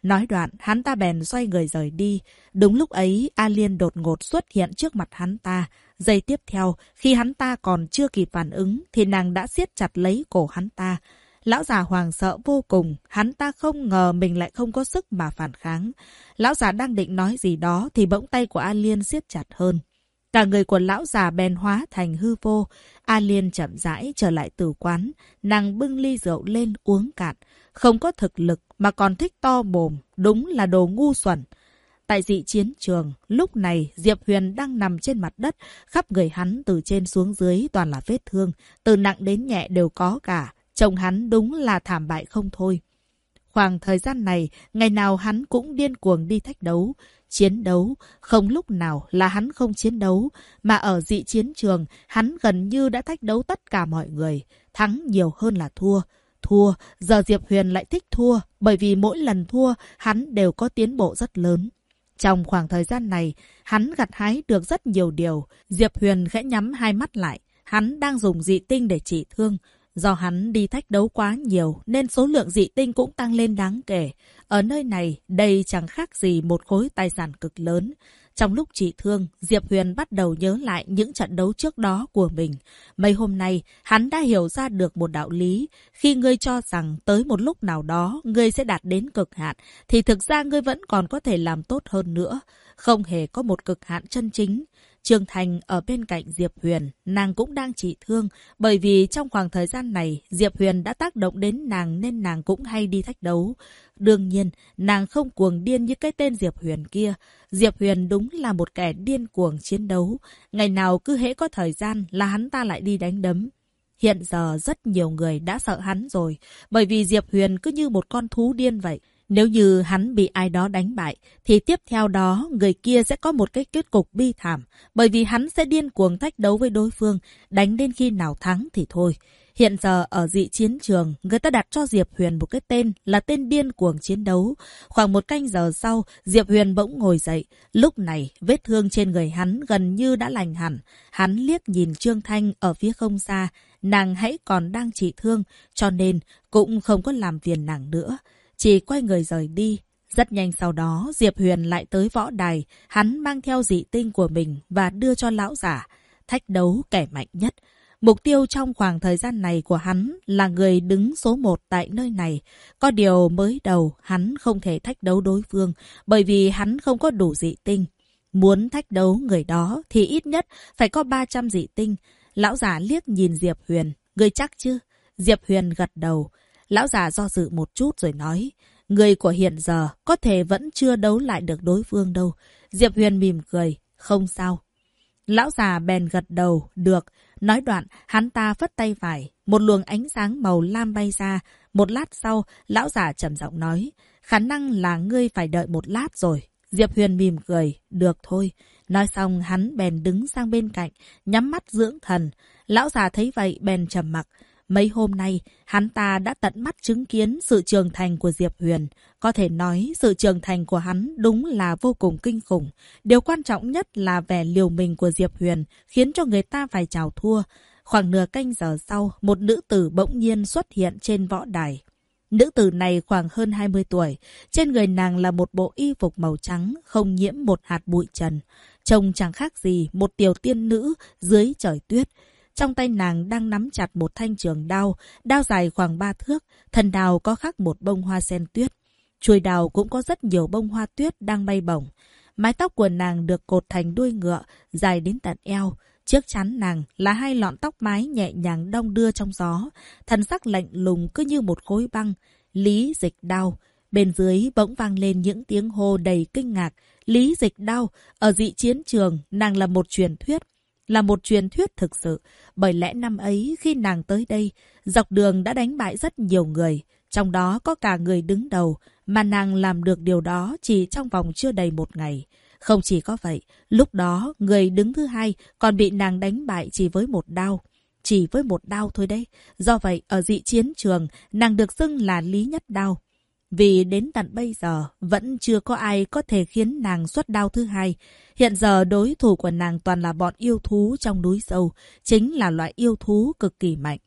Nói đoạn, hắn ta bèn xoay người rời đi. Đúng lúc ấy, A Liên đột ngột xuất hiện trước mặt hắn ta. Giây tiếp theo, khi hắn ta còn chưa kịp phản ứng, thì nàng đã siết chặt lấy cổ hắn ta. Lão già hoảng sợ vô cùng, hắn ta không ngờ mình lại không có sức mà phản kháng. Lão già đang định nói gì đó thì bỗng tay của A Liên siết chặt hơn. Cả người của lão già bèn hóa thành hư vô. A Liên chậm rãi trở lại tử quán. Nàng bưng ly rượu lên uống cạn. Không có thực lực mà còn thích to mồm. Đúng là đồ ngu xuẩn. Tại dị chiến trường, lúc này Diệp Huyền đang nằm trên mặt đất. Khắp người hắn từ trên xuống dưới toàn là vết thương. Từ nặng đến nhẹ đều có cả. Trông hắn đúng là thảm bại không thôi. Khoảng thời gian này, ngày nào hắn cũng điên cuồng đi thách đấu. Chiến đấu, không lúc nào là hắn không chiến đấu. Mà ở dị chiến trường, hắn gần như đã thách đấu tất cả mọi người. Thắng nhiều hơn là thua. Thua, giờ Diệp Huyền lại thích thua. Bởi vì mỗi lần thua, hắn đều có tiến bộ rất lớn. Trong khoảng thời gian này, hắn gặt hái được rất nhiều điều. Diệp Huyền khẽ nhắm hai mắt lại. Hắn đang dùng dị tinh để trị thương. Do hắn đi thách đấu quá nhiều nên số lượng dị tinh cũng tăng lên đáng kể. Ở nơi này, đây chẳng khác gì một khối tài sản cực lớn. Trong lúc trị thương, Diệp Huyền bắt đầu nhớ lại những trận đấu trước đó của mình. Mấy hôm nay, hắn đã hiểu ra được một đạo lý. Khi ngươi cho rằng tới một lúc nào đó ngươi sẽ đạt đến cực hạn, thì thực ra ngươi vẫn còn có thể làm tốt hơn nữa. Không hề có một cực hạn chân chính. Trương Thành ở bên cạnh Diệp Huyền, nàng cũng đang trị thương. Bởi vì trong khoảng thời gian này, Diệp Huyền đã tác động đến nàng nên nàng cũng hay đi thách đấu. Đương nhiên, nàng không cuồng điên như cái tên Diệp Huyền kia. Diệp Huyền đúng là một kẻ điên cuồng chiến đấu. Ngày nào cứ hễ có thời gian là hắn ta lại đi đánh đấm. Hiện giờ rất nhiều người đã sợ hắn rồi. Bởi vì Diệp Huyền cứ như một con thú điên vậy. Nếu như hắn bị ai đó đánh bại, thì tiếp theo đó người kia sẽ có một cái kết cục bi thảm. Bởi vì hắn sẽ điên cuồng thách đấu với đối phương, đánh đến khi nào thắng thì thôi. Hiện giờ ở dị chiến trường, người ta đặt cho Diệp Huyền một cái tên là tên điên cuồng chiến đấu. Khoảng một canh giờ sau, Diệp Huyền bỗng ngồi dậy. Lúc này, vết thương trên người hắn gần như đã lành hẳn. Hắn liếc nhìn Trương Thanh ở phía không xa. Nàng hãy còn đang trị thương, cho nên cũng không có làm phiền nàng nữa. Chỉ quay người rời đi. Rất nhanh sau đó, Diệp Huyền lại tới võ đài. Hắn mang theo dị tinh của mình và đưa cho lão giả. Thách đấu kẻ mạnh nhất. Mục tiêu trong khoảng thời gian này của hắn là người đứng số 1 tại nơi này. Có điều mới đầu hắn không thể thách đấu đối phương bởi vì hắn không có đủ dị tinh. Muốn thách đấu người đó thì ít nhất phải có 300 dị tinh. Lão giả liếc nhìn Diệp Huyền. Ngươi chắc chứ? Diệp Huyền gật đầu. Lão già do dự một chút rồi nói, người của hiện giờ có thể vẫn chưa đấu lại được đối phương đâu. Diệp Huyền mỉm cười, không sao. Lão già bèn gật đầu, được. Nói đoạn, hắn ta phất tay phải, một luồng ánh sáng màu lam bay ra. Một lát sau, lão già trầm giọng nói, khả năng là ngươi phải đợi một lát rồi. Diệp Huyền mỉm cười, được thôi. Nói xong hắn bèn đứng sang bên cạnh, nhắm mắt dưỡng thần. Lão già thấy vậy bèn trầm mặc. Mấy hôm nay, hắn ta đã tận mắt chứng kiến sự trưởng thành của Diệp Huyền. Có thể nói, sự trưởng thành của hắn đúng là vô cùng kinh khủng. Điều quan trọng nhất là vẻ liều mình của Diệp Huyền, khiến cho người ta phải chào thua. Khoảng nửa canh giờ sau, một nữ tử bỗng nhiên xuất hiện trên võ đài. Nữ tử này khoảng hơn 20 tuổi. Trên người nàng là một bộ y phục màu trắng, không nhiễm một hạt bụi trần. Trông chẳng khác gì một tiểu tiên nữ dưới trời tuyết. Trong tay nàng đang nắm chặt một thanh trường đao, đao dài khoảng 3 thước, thân đao có khắc một bông hoa sen tuyết. Chuôi đao cũng có rất nhiều bông hoa tuyết đang bay bổng. Mái tóc của nàng được cột thành đuôi ngựa, dài đến tận eo. Trước trán nàng là hai lọn tóc mái nhẹ nhàng đong đưa trong gió, thần sắc lạnh lùng cứ như một khối băng. Lý Dịch Đao. Bên dưới bỗng vang lên những tiếng hô đầy kinh ngạc. Lý Dịch Đao, ở dị chiến trường, nàng là một truyền thuyết. Là một truyền thuyết thực sự. Bởi lẽ năm ấy khi nàng tới đây, dọc đường đã đánh bại rất nhiều người. Trong đó có cả người đứng đầu, mà nàng làm được điều đó chỉ trong vòng chưa đầy một ngày. Không chỉ có vậy, lúc đó người đứng thứ hai còn bị nàng đánh bại chỉ với một đao. Chỉ với một đao thôi đấy. Do vậy, ở dị chiến trường, nàng được xưng là Lý Nhất Đao. Vì đến tận bây giờ, vẫn chưa có ai có thể khiến nàng xuất đao thứ hai. Hiện giờ đối thủ của nàng toàn là bọn yêu thú trong núi sâu, chính là loại yêu thú cực kỳ mạnh.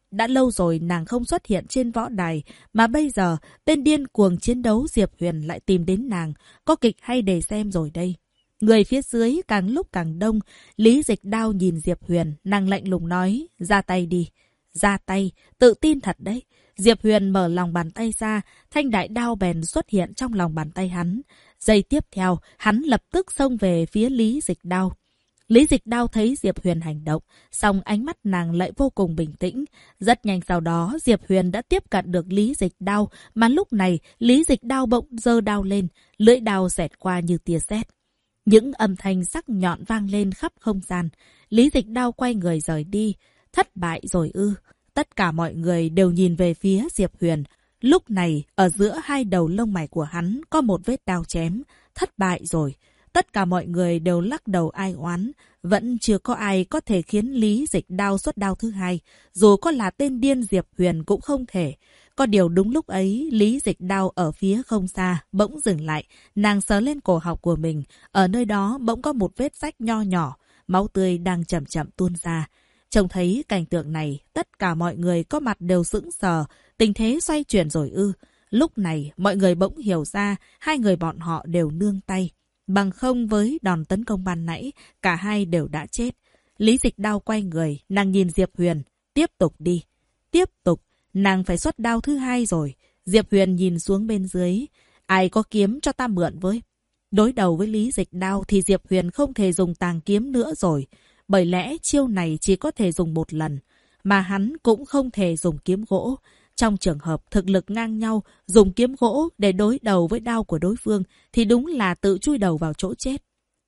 Đã lâu rồi nàng không xuất hiện trên võ đài, mà bây giờ tên điên cuồng chiến đấu Diệp Huyền lại tìm đến nàng. Có kịch hay để xem rồi đây. Người phía dưới càng lúc càng đông. Lý Dịch Đao nhìn Diệp Huyền, nàng lạnh lùng nói, ra tay đi. Ra tay, tự tin thật đấy. Diệp Huyền mở lòng bàn tay ra, thanh đại đao bèn xuất hiện trong lòng bàn tay hắn. Giây tiếp theo, hắn lập tức xông về phía Lý Dịch Đao. Lý Dịch Đao thấy Diệp Huyền hành động, song ánh mắt nàng lại vô cùng bình tĩnh. Rất nhanh sau đó, Diệp Huyền đã tiếp cận được Lý Dịch Đao, mà lúc này, Lý Dịch Đao bỗng giơ đao lên, lưỡi đao xẹt qua như tia sét. Những âm thanh sắc nhọn vang lên khắp không gian. Lý Dịch Đao quay người rời đi. Thất bại rồi ư? Tất cả mọi người đều nhìn về phía Diệp Huyền. Lúc này, ở giữa hai đầu lông mày của hắn có một vết đao chém. Thất bại rồi. Tất cả mọi người đều lắc đầu ai oán. Vẫn chưa có ai có thể khiến Lý Dịch Đao xuất đao thứ hai. Dù có là tên điên Diệp Huyền cũng không thể. Có điều đúng lúc ấy, Lý Dịch Đao ở phía không xa, bỗng dừng lại. Nàng sờ lên cổ họng của mình. Ở nơi đó bỗng có một vết rách nho nhỏ. Máu tươi đang chậm chậm tuôn ra. Trông thấy cảnh tượng này, tất cả mọi người có mặt đều sững sờ. Tình thế xoay chuyển rồi ư. Lúc này, mọi người bỗng hiểu ra, hai người bọn họ đều nương tay. Bằng không với đòn tấn công ban nãy, cả hai đều đã chết. Lý Dịch Đao quay người, nàng nhìn Diệp Huyền. Tiếp tục đi. Tiếp tục. Nàng phải xuất đao thứ hai rồi. Diệp Huyền nhìn xuống bên dưới. Ai có kiếm cho ta mượn với. Đối đầu với Lý Dịch Đao thì Diệp Huyền không thể dùng tàng kiếm nữa rồi. Bởi lẽ chiêu này chỉ có thể dùng một lần. Mà hắn cũng không thể dùng kiếm gỗ. Trong trường hợp thực lực ngang nhau, dùng kiếm gỗ để đối đầu với đao của đối phương thì đúng là tự chui đầu vào chỗ chết.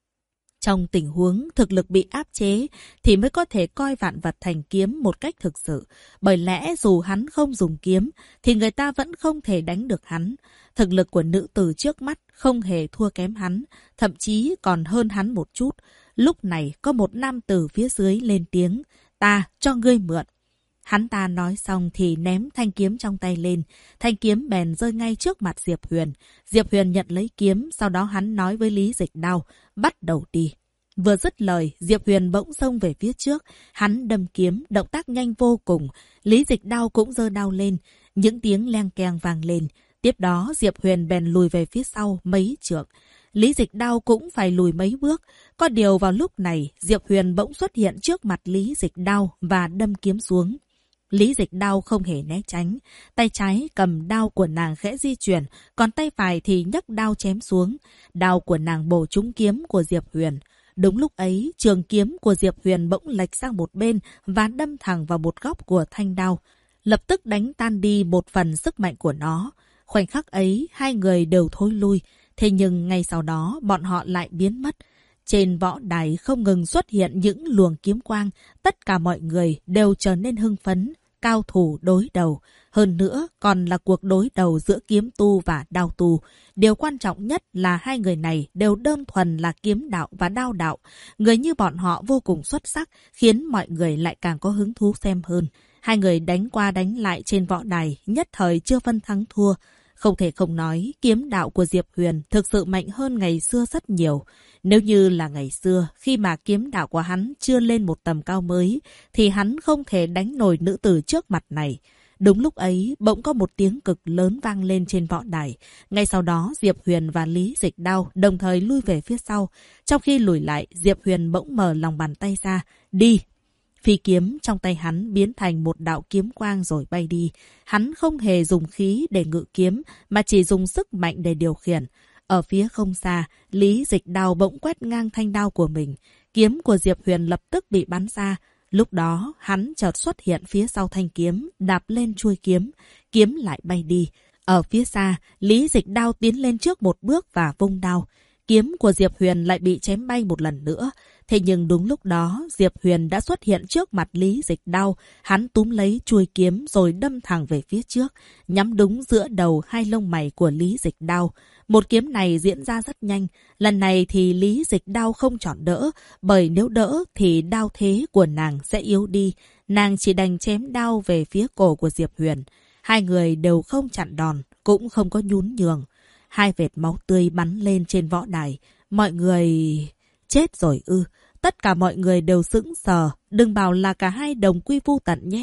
Trong tình huống thực lực bị áp chế thì mới có thể coi vạn vật thành kiếm một cách thực sự. Bởi lẽ dù hắn không dùng kiếm thì người ta vẫn không thể đánh được hắn. Thực lực của nữ tử trước mắt không hề thua kém hắn, thậm chí còn hơn hắn một chút. Lúc này có một nam tử phía dưới lên tiếng, ta cho ngươi mượn. Hắn ta nói xong thì ném thanh kiếm trong tay lên. Thanh kiếm bèn rơi ngay trước mặt Diệp Huyền. Diệp Huyền nhận lấy kiếm, sau đó hắn nói với Lý Dịch Đao, bắt đầu đi. Vừa dứt lời, Diệp Huyền bỗng xông về phía trước. Hắn đâm kiếm, động tác nhanh vô cùng. Lý Dịch Đao cũng giơ đao lên. Những tiếng leng keng vang lên. Tiếp đó Diệp Huyền bèn lùi về phía sau mấy trượng. Lý Dịch Đao cũng phải lùi mấy bước. Có điều vào lúc này, Diệp Huyền bỗng xuất hiện trước mặt Lý Dịch Đao và đâm kiếm xuống. Lý Dịch Đao không hề né tránh. Tay trái cầm đao của nàng khẽ di chuyển, còn tay phải thì nhấc đao chém xuống. Đao của nàng bổ trúng kiếm của Diệp Huyền. Đúng lúc ấy, trường kiếm của Diệp Huyền bỗng lệch sang một bên và đâm thẳng vào một góc của thanh đao. Lập tức đánh tan đi một phần sức mạnh của nó. Khoảnh khắc ấy, hai người đều thối lui. Thế nhưng ngay sau đó, bọn họ lại biến mất. Trên võ đài không ngừng xuất hiện những luồng kiếm quang. Tất cả mọi người đều trở nên hưng phấn. Cao thủ đối đầu. Hơn nữa còn là cuộc đối đầu giữa kiếm tu và đao tu. Điều quan trọng nhất là hai người này đều đơn thuần là kiếm đạo và đao đạo. Người như bọn họ vô cùng xuất sắc, khiến mọi người lại càng có hứng thú xem hơn. Hai người đánh qua đánh lại trên võ đài, nhất thời chưa phân thắng thua. Không thể không nói, kiếm đạo của Diệp Huyền thực sự mạnh hơn ngày xưa rất nhiều. Nếu như là ngày xưa, khi mà kiếm đạo của hắn chưa lên một tầm cao mới, thì hắn không thể đánh nổi nữ tử trước mặt này. Đúng lúc ấy, bỗng có một tiếng cực lớn vang lên trên võ đài. Ngay sau đó, Diệp Huyền và Lý Dịch Đao đồng thời lui về phía sau. Trong khi lùi lại, Diệp Huyền bỗng mở lòng bàn tay ra. Đi! Phi kiếm trong tay hắn biến thành một đạo kiếm quang rồi bay đi. Hắn không hề dùng khí để ngự kiếm, mà chỉ dùng sức mạnh để điều khiển. Ở phía không xa, Lý Dịch Đao bỗng quét ngang thanh đao của mình. Kiếm của Diệp Huyền lập tức bị bắn ra. Lúc đó, hắn chợt xuất hiện phía sau thanh kiếm, đạp lên chuôi kiếm. Kiếm lại bay đi. Ở phía xa, Lý Dịch Đao tiến lên trước một bước và vung đao. Kiếm của Diệp Huyền lại bị chém bay một lần nữa. Thế nhưng đúng lúc đó, Diệp Huyền đã xuất hiện trước mặt Lý Dịch Đao. Hắn túm lấy chuôi kiếm rồi đâm thẳng về phía trước, nhắm đúng giữa đầu hai lông mày của Lý Dịch Đao. Một kiếm này diễn ra rất nhanh. Lần này thì Lý Dịch Đao không chọn đỡ, bởi nếu đỡ thì đao thế của nàng sẽ yếu đi. Nàng chỉ đành chém đao về phía cổ của Diệp Huyền. Hai người đều không chặn đòn, cũng không có nhún nhường. Hai vệt máu tươi bắn lên trên võ đài. Mọi người... Chết rồi ư. Tất cả mọi người đều sững sờ. Đừng bảo là cả hai đồng quy vu tận nhé.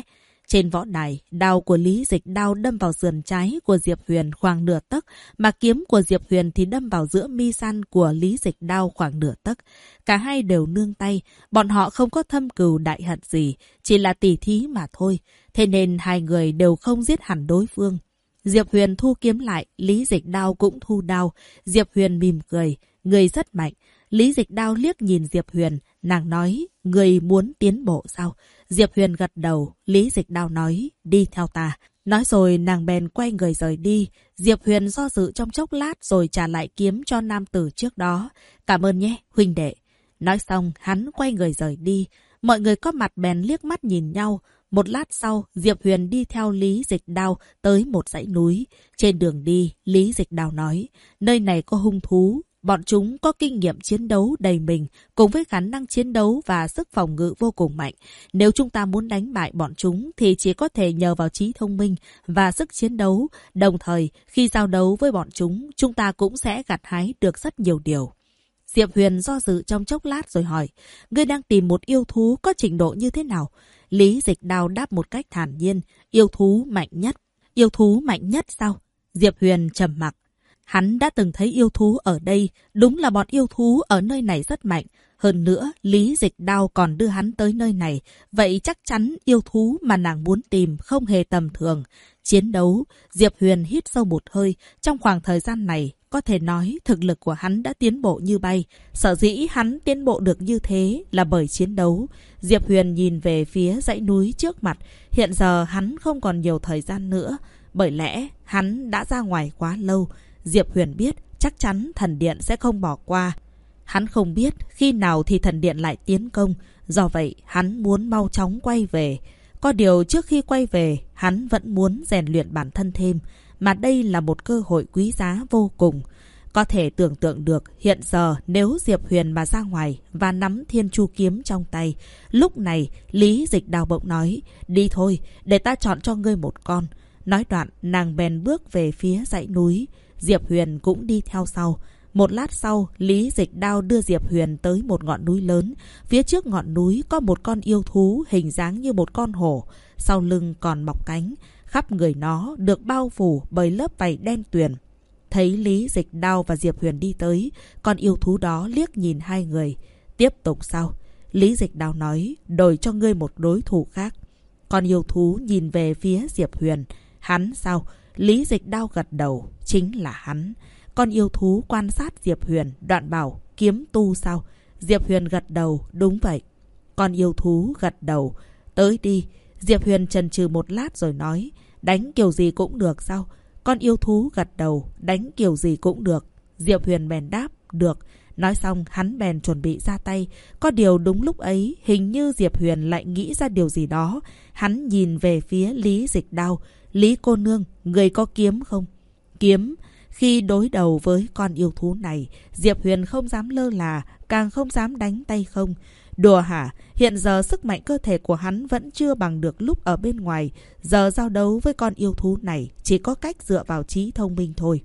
Trên võ đài, đao của Lý Dịch Đao đâm vào sườn trái của Diệp Huyền khoảng nửa tấc, mà kiếm của Diệp Huyền thì đâm vào giữa mi san của Lý Dịch Đao khoảng nửa tấc. Cả hai đều nương tay, bọn họ không có thâm cừu đại hận gì, chỉ là tỉ thí mà thôi. Thế nên hai người đều không giết hẳn đối phương. Diệp Huyền thu kiếm lại, Lý Dịch Đao cũng thu đao. Diệp Huyền mỉm cười, người rất mạnh. Lý Dịch Đao liếc nhìn Diệp Huyền, nàng nói, người muốn tiến bộ sao? Diệp Huyền gật đầu, Lý Dịch Đao nói, đi theo ta. Nói rồi nàng bèn quay người rời đi. Diệp Huyền do dự trong chốc lát rồi trả lại kiếm cho nam tử trước đó. Cảm ơn nhé, huynh đệ. Nói xong, hắn quay người rời đi. Mọi người có mặt bèn liếc mắt nhìn nhau. Một lát sau, Diệp Huyền đi theo Lý Dịch Đao tới một dãy núi. Trên đường đi, Lý Dịch Đao nói, nơi này có hung thú. Bọn chúng có kinh nghiệm chiến đấu đầy mình, cùng với khả năng chiến đấu và sức phòng ngự vô cùng mạnh. Nếu chúng ta muốn đánh bại bọn chúng thì chỉ có thể nhờ vào trí thông minh và sức chiến đấu. Đồng thời, khi giao đấu với bọn chúng ta cũng sẽ gặt hái được rất nhiều điều. Diệp Huyền do dự trong chốc lát rồi hỏi, ngươi đang tìm một yêu thú có trình độ như thế nào? Lý Dịch Đao đáp một cách thản nhiên, yêu thú mạnh nhất. Yêu thú mạnh nhất sao? Diệp Huyền trầm mặc. Hắn đã từng thấy yêu thú ở đây, đúng là bọn yêu thú ở nơi này rất mạnh. Hơn nữa, Lý Dịch Đao còn đưa hắn tới nơi này, vậy chắc chắn yêu thú mà nàng muốn tìm không hề tầm thường. Chiến đấu, Diệp Huyền hít sâu một hơi, trong khoảng thời gian này, có thể nói thực lực của hắn đã tiến bộ như bay. Sở dĩ hắn tiến bộ được như thế là bởi chiến đấu. Diệp Huyền nhìn về phía dãy núi trước mặt, hiện giờ hắn không còn nhiều thời gian nữa, bởi lẽ hắn đã ra ngoài quá lâu. Diệp Huyền biết chắc chắn thần điện sẽ không bỏ qua. Hắn không biết khi nào thì thần điện lại tiến công. Do vậy, hắn muốn mau chóng quay về. Có điều trước khi quay về, hắn vẫn muốn rèn luyện bản thân thêm. Mà đây là một cơ hội quý giá vô cùng. Có thể tưởng tượng được hiện giờ nếu Diệp Huyền mà ra ngoài và nắm Thiên Chu kiếm trong tay. Lúc này, Lý Dịch Đao bỗng nói, đi thôi, để ta chọn cho ngươi một con. Nói đoạn, nàng bèn bước về phía dãy núi. Diệp Huyền cũng đi theo sau. Một lát sau, Lý Dịch Đao đưa Diệp Huyền tới một ngọn núi lớn. Phía trước ngọn núi có một con yêu thú hình dáng như một con hổ. Sau lưng còn mọc cánh. Khắp người nó được bao phủ bởi lớp vảy đen tuyền. Thấy Lý Dịch Đao và Diệp Huyền đi tới, con yêu thú đó liếc nhìn hai người. Tiếp tục sao? Lý Dịch Đao nói, đổi cho ngươi một đối thủ khác. Con yêu thú nhìn về phía Diệp Huyền. Hắn sao? Lý Dịch Đao gật đầu, chính là hắn. Con yêu thú quan sát Diệp Huyền, đoạn bảo, kiếm tu sao? Diệp Huyền gật đầu, đúng vậy. Con yêu thú gật đầu, tới đi. Diệp Huyền chần chừ một lát rồi nói, đánh kiểu gì cũng được sao? Con yêu thú gật đầu, đánh kiểu gì cũng được. Diệp Huyền bèn đáp, được. Nói xong hắn bèn chuẩn bị ra tay. Có điều đúng lúc ấy, hình như Diệp Huyền lại nghĩ ra điều gì đó. Hắn nhìn về phía Lý Dịch Đao. Lý cô nương, người có kiếm không? Kiếm. Khi đối đầu với con yêu thú này, Diệp Huyền không dám lơ là, càng không dám đánh tay không. Đùa hả? Hiện giờ sức mạnh cơ thể của hắn vẫn chưa bằng được lúc ở bên ngoài. Giờ giao đấu với con yêu thú này chỉ có cách dựa vào trí thông minh thôi.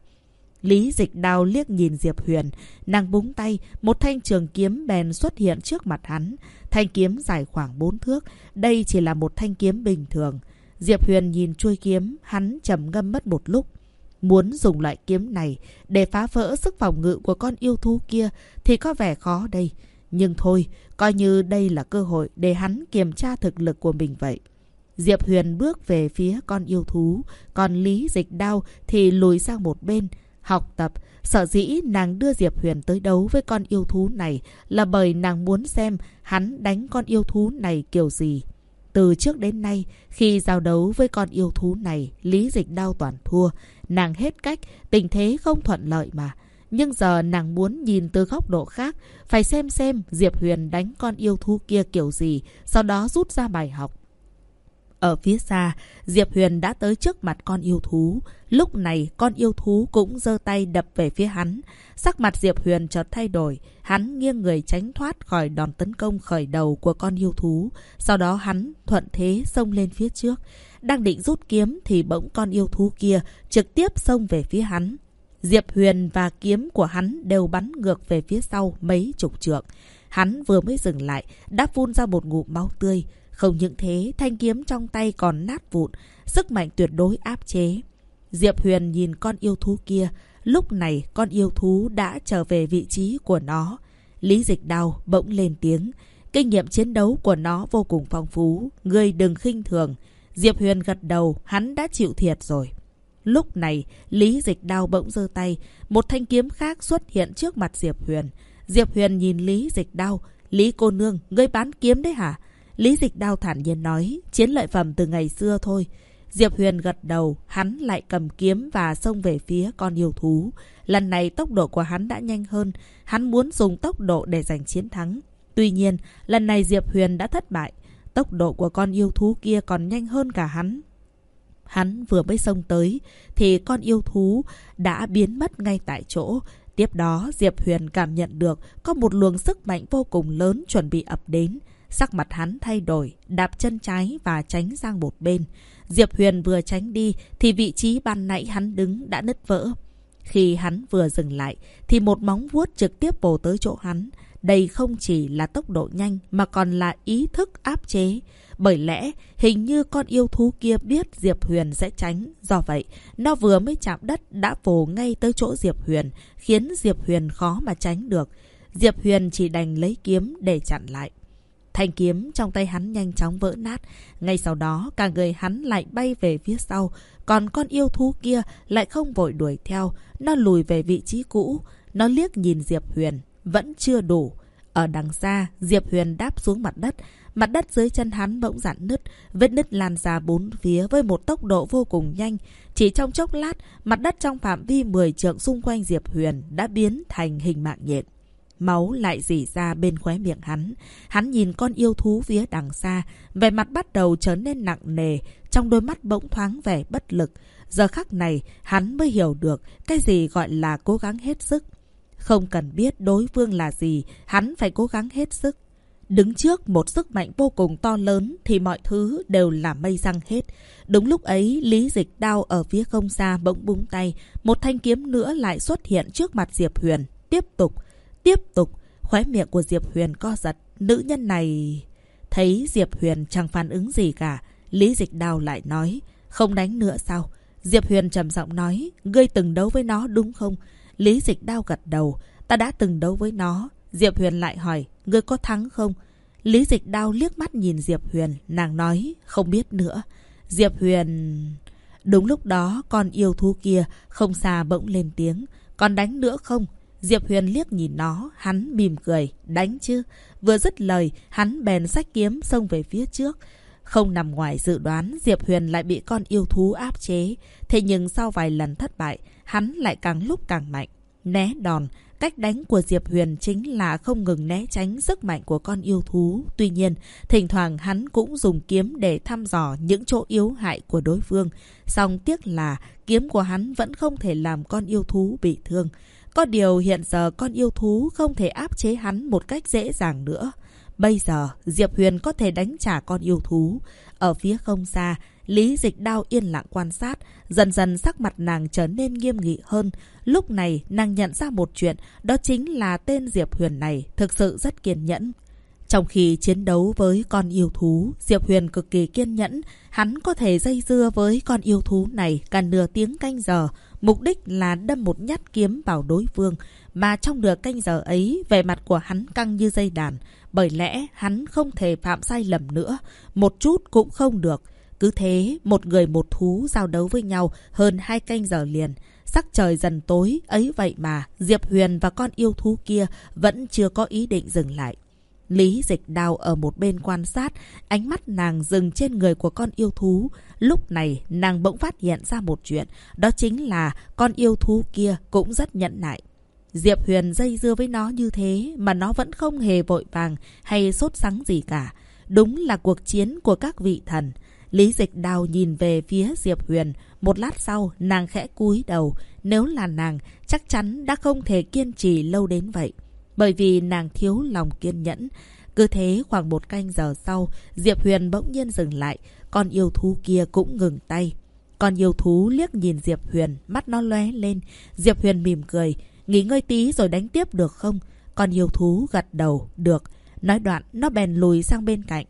Lý Dịch Đao liếc nhìn Diệp Huyền, nàng búng tay, một thanh trường kiếm bèn xuất hiện trước mặt hắn. Thanh kiếm dài khoảng 4 thước, đây chỉ là một thanh kiếm bình thường. Diệp Huyền nhìn chuôi kiếm, hắn trầm ngâm mất một lúc. Muốn dùng loại kiếm này để phá vỡ sức phòng ngự của con yêu thú kia thì có vẻ khó đây. Nhưng thôi, coi như đây là cơ hội để hắn kiểm tra thực lực của mình vậy. Diệp Huyền bước về phía con yêu thú, còn Lý Dịch Đao thì lùi sang một bên. Học tập, sở dĩ nàng đưa Diệp Huyền tới đấu với con yêu thú này là bởi nàng muốn xem hắn đánh con yêu thú này kiểu gì. Từ trước đến nay, khi giao đấu với con yêu thú này, Lý Dịch Đao toàn thua. Nàng hết cách, tình thế không thuận lợi mà. Nhưng giờ nàng muốn nhìn từ góc độ khác, phải xem Diệp Huyền đánh con yêu thú kia kiểu gì, sau đó rút ra bài học. Ở phía xa, Diệp Huyền đã tới trước mặt con yêu thú. Lúc này, con yêu thú cũng giơ tay đập về phía hắn. Sắc mặt Diệp Huyền chợt thay đổi. Hắn nghiêng người tránh thoát khỏi đòn tấn công khởi đầu của con yêu thú. Sau đó hắn thuận thế xông lên phía trước. Đang định rút kiếm thì bỗng con yêu thú kia trực tiếp xông về phía hắn. Diệp Huyền và kiếm của hắn đều bắn ngược về phía sau mấy chục trượng. Hắn vừa mới dừng lại, đã phun ra một ngụm máu tươi. Không những thế, thanh kiếm trong tay còn nát vụn, sức mạnh tuyệt đối áp chế. Diệp Huyền nhìn con yêu thú kia, lúc này con yêu thú đã trở về vị trí của nó. Lý Dịch Đao bỗng lên tiếng, kinh nghiệm chiến đấu của nó vô cùng phong phú, ngươi đừng khinh thường. Diệp Huyền gật đầu, hắn đã chịu thiệt rồi. Lúc này, Lý Dịch Đao bỗng giơ tay, một thanh kiếm khác xuất hiện trước mặt Diệp Huyền. Diệp Huyền nhìn Lý Dịch Đao, Lý cô nương, ngươi bán kiếm đấy hả? Lý Dịch Đao thản nhiên nói, chiến lợi phẩm từ ngày xưa thôi. Diệp Huyền gật đầu, hắn lại cầm kiếm và xông về phía con yêu thú. Lần này tốc độ của hắn đã nhanh hơn, hắn muốn dùng tốc độ để giành chiến thắng. Tuy nhiên, lần này Diệp Huyền đã thất bại. Tốc độ của con yêu thú kia còn nhanh hơn cả hắn. Hắn vừa mới xông tới, thì con yêu thú đã biến mất ngay tại chỗ. Tiếp đó, Diệp Huyền cảm nhận được có một luồng sức mạnh vô cùng lớn chuẩn bị ập đến. Sắc mặt hắn thay đổi, đạp chân trái và tránh sang một bên. Diệp Huyền vừa tránh đi, thì vị trí ban nãy hắn đứng đã nứt vỡ. Khi hắn vừa dừng lại, thì một móng vuốt trực tiếp bổ tới chỗ hắn. Đây không chỉ là tốc độ nhanh mà còn là ý thức áp chế. Bởi lẽ hình như con yêu thú kia biết Diệp Huyền sẽ tránh. Do vậy nó vừa mới chạm đất đã vồ ngay tới chỗ Diệp Huyền, khiến Diệp Huyền khó mà tránh được. Diệp Huyền chỉ đành lấy kiếm để chặn lại. Thanh kiếm trong tay hắn nhanh chóng vỡ nát. Ngay sau đó cả người hắn lại bay về phía sau. Còn con yêu thú kia lại không vội đuổi theo. Nó lùi về vị trí cũ. Nó liếc nhìn Diệp Huyền, vẫn chưa đủ. Ở đằng xa, Diệp Huyền đáp xuống mặt đất. Mặt đất dưới chân hắn bỗng rạn nứt. Vết nứt lan ra bốn phía với một tốc độ vô cùng nhanh. Chỉ trong chốc lát, mặt đất trong phạm vi 10 trượng xung quanh Diệp Huyền đã biến thành hình mạng nhện. Máu lại rỉ ra bên khóe miệng hắn. Hắn nhìn con yêu thú phía đằng xa, vẻ mặt bắt đầu trở nên nặng nề, trong đôi mắt bỗng thoáng vẻ bất lực. Giờ khắc này, hắn mới hiểu được cái gì gọi là cố gắng hết sức. Không cần biết đối phương là gì, hắn phải cố gắng hết sức. Đứng trước một sức mạnh vô cùng to lớn thì mọi thứ đều là mây giăng hết. Đúng lúc ấy, Lý Dịch Đao ở phía không xa bỗng búng tay, một thanh kiếm nữa lại xuất hiện trước mặt Diệp Huyền. Tiếp tục, khóe miệng của Diệp Huyền co giật. Nữ nhân này... Thấy Diệp Huyền chẳng phản ứng gì cả, Lý Dịch Đao lại nói, không đánh nữa sao? Diệp Huyền trầm giọng nói, ngươi từng đấu với nó đúng không? Lý Dịch Đao gật đầu, ta đã từng đấu với nó. Diệp Huyền lại hỏi, ngươi có thắng không? Lý Dịch Đao liếc mắt nhìn Diệp Huyền, nàng nói, không biết nữa. Diệp Huyền... Đúng lúc đó, con yêu thú kia không xa bỗng lên tiếng, còn đánh nữa không? Diệp Huyền liếc nhìn nó, hắn mỉm cười, đánh chứ. Vừa dứt lời, hắn bèn xách kiếm xông về phía trước. Không nằm ngoài dự đoán, Diệp Huyền lại bị con yêu thú áp chế. Thế nhưng sau vài lần thất bại, hắn lại càng lúc càng mạnh. Né đòn, cách đánh của Diệp Huyền chính là không ngừng né tránh sức mạnh của con yêu thú. Tuy nhiên, thỉnh thoảng hắn cũng dùng kiếm để thăm dò những chỗ yếu hại của đối phương. Song tiếc là kiếm của hắn vẫn không thể làm con yêu thú bị thương. Có điều hiện giờ con yêu thú không thể áp chế hắn một cách dễ dàng nữa. Bây giờ, Diệp Huyền có thể đánh trả con yêu thú. Ở phía không xa, Lý Dịch Đao yên lặng quan sát. Dần dần sắc mặt nàng trở nên nghiêm nghị hơn. Lúc này, nàng nhận ra một chuyện, đó chính là tên Diệp Huyền này thực sự rất kiên nhẫn. Trong khi chiến đấu với con yêu thú, Diệp Huyền cực kỳ kiên nhẫn. Hắn có thể dây dưa với con yêu thú này cả nửa tiếng canh giờ. Mục đích là đâm một nhát kiếm vào đối phương. Mà trong nửa canh giờ ấy, vẻ mặt của hắn căng như dây đàn. Bởi lẽ hắn không thể phạm sai lầm nữa. Một chút cũng không được. Cứ thế, một người một thú giao đấu với nhau hơn 2 canh giờ liền. Sắc trời dần tối, ấy vậy mà Diệp Huyền và con yêu thú kia vẫn chưa có ý định dừng lại. Lý Dịch Đao ở một bên quan sát, ánh mắt nàng dừng trên người của con yêu thú. Lúc này nàng bỗng phát hiện ra một chuyện, đó chính là con yêu thú kia cũng rất nhẫn nại. Diệp Huyền dây dưa với nó như thế mà nó vẫn không hề vội vàng hay sốt sắng gì cả. Đúng là cuộc chiến của các vị thần. Lý Dịch Đao nhìn về phía Diệp Huyền, một lát sau nàng khẽ cúi đầu. Nếu là nàng, chắc chắn đã không thể kiên trì lâu đến vậy. Bởi vì nàng thiếu lòng kiên nhẫn. Cứ thế khoảng 1 canh giờ sau, Diệp Huyền bỗng nhiên dừng lại. Con yêu thú kia cũng ngừng tay. Con yêu thú liếc nhìn Diệp Huyền, mắt nó lóe lên. Diệp Huyền mỉm cười, nghỉ ngơi tí rồi đánh tiếp được không? Con yêu thú gật đầu, được. Nói đoạn, nó bèn lùi sang bên cạnh.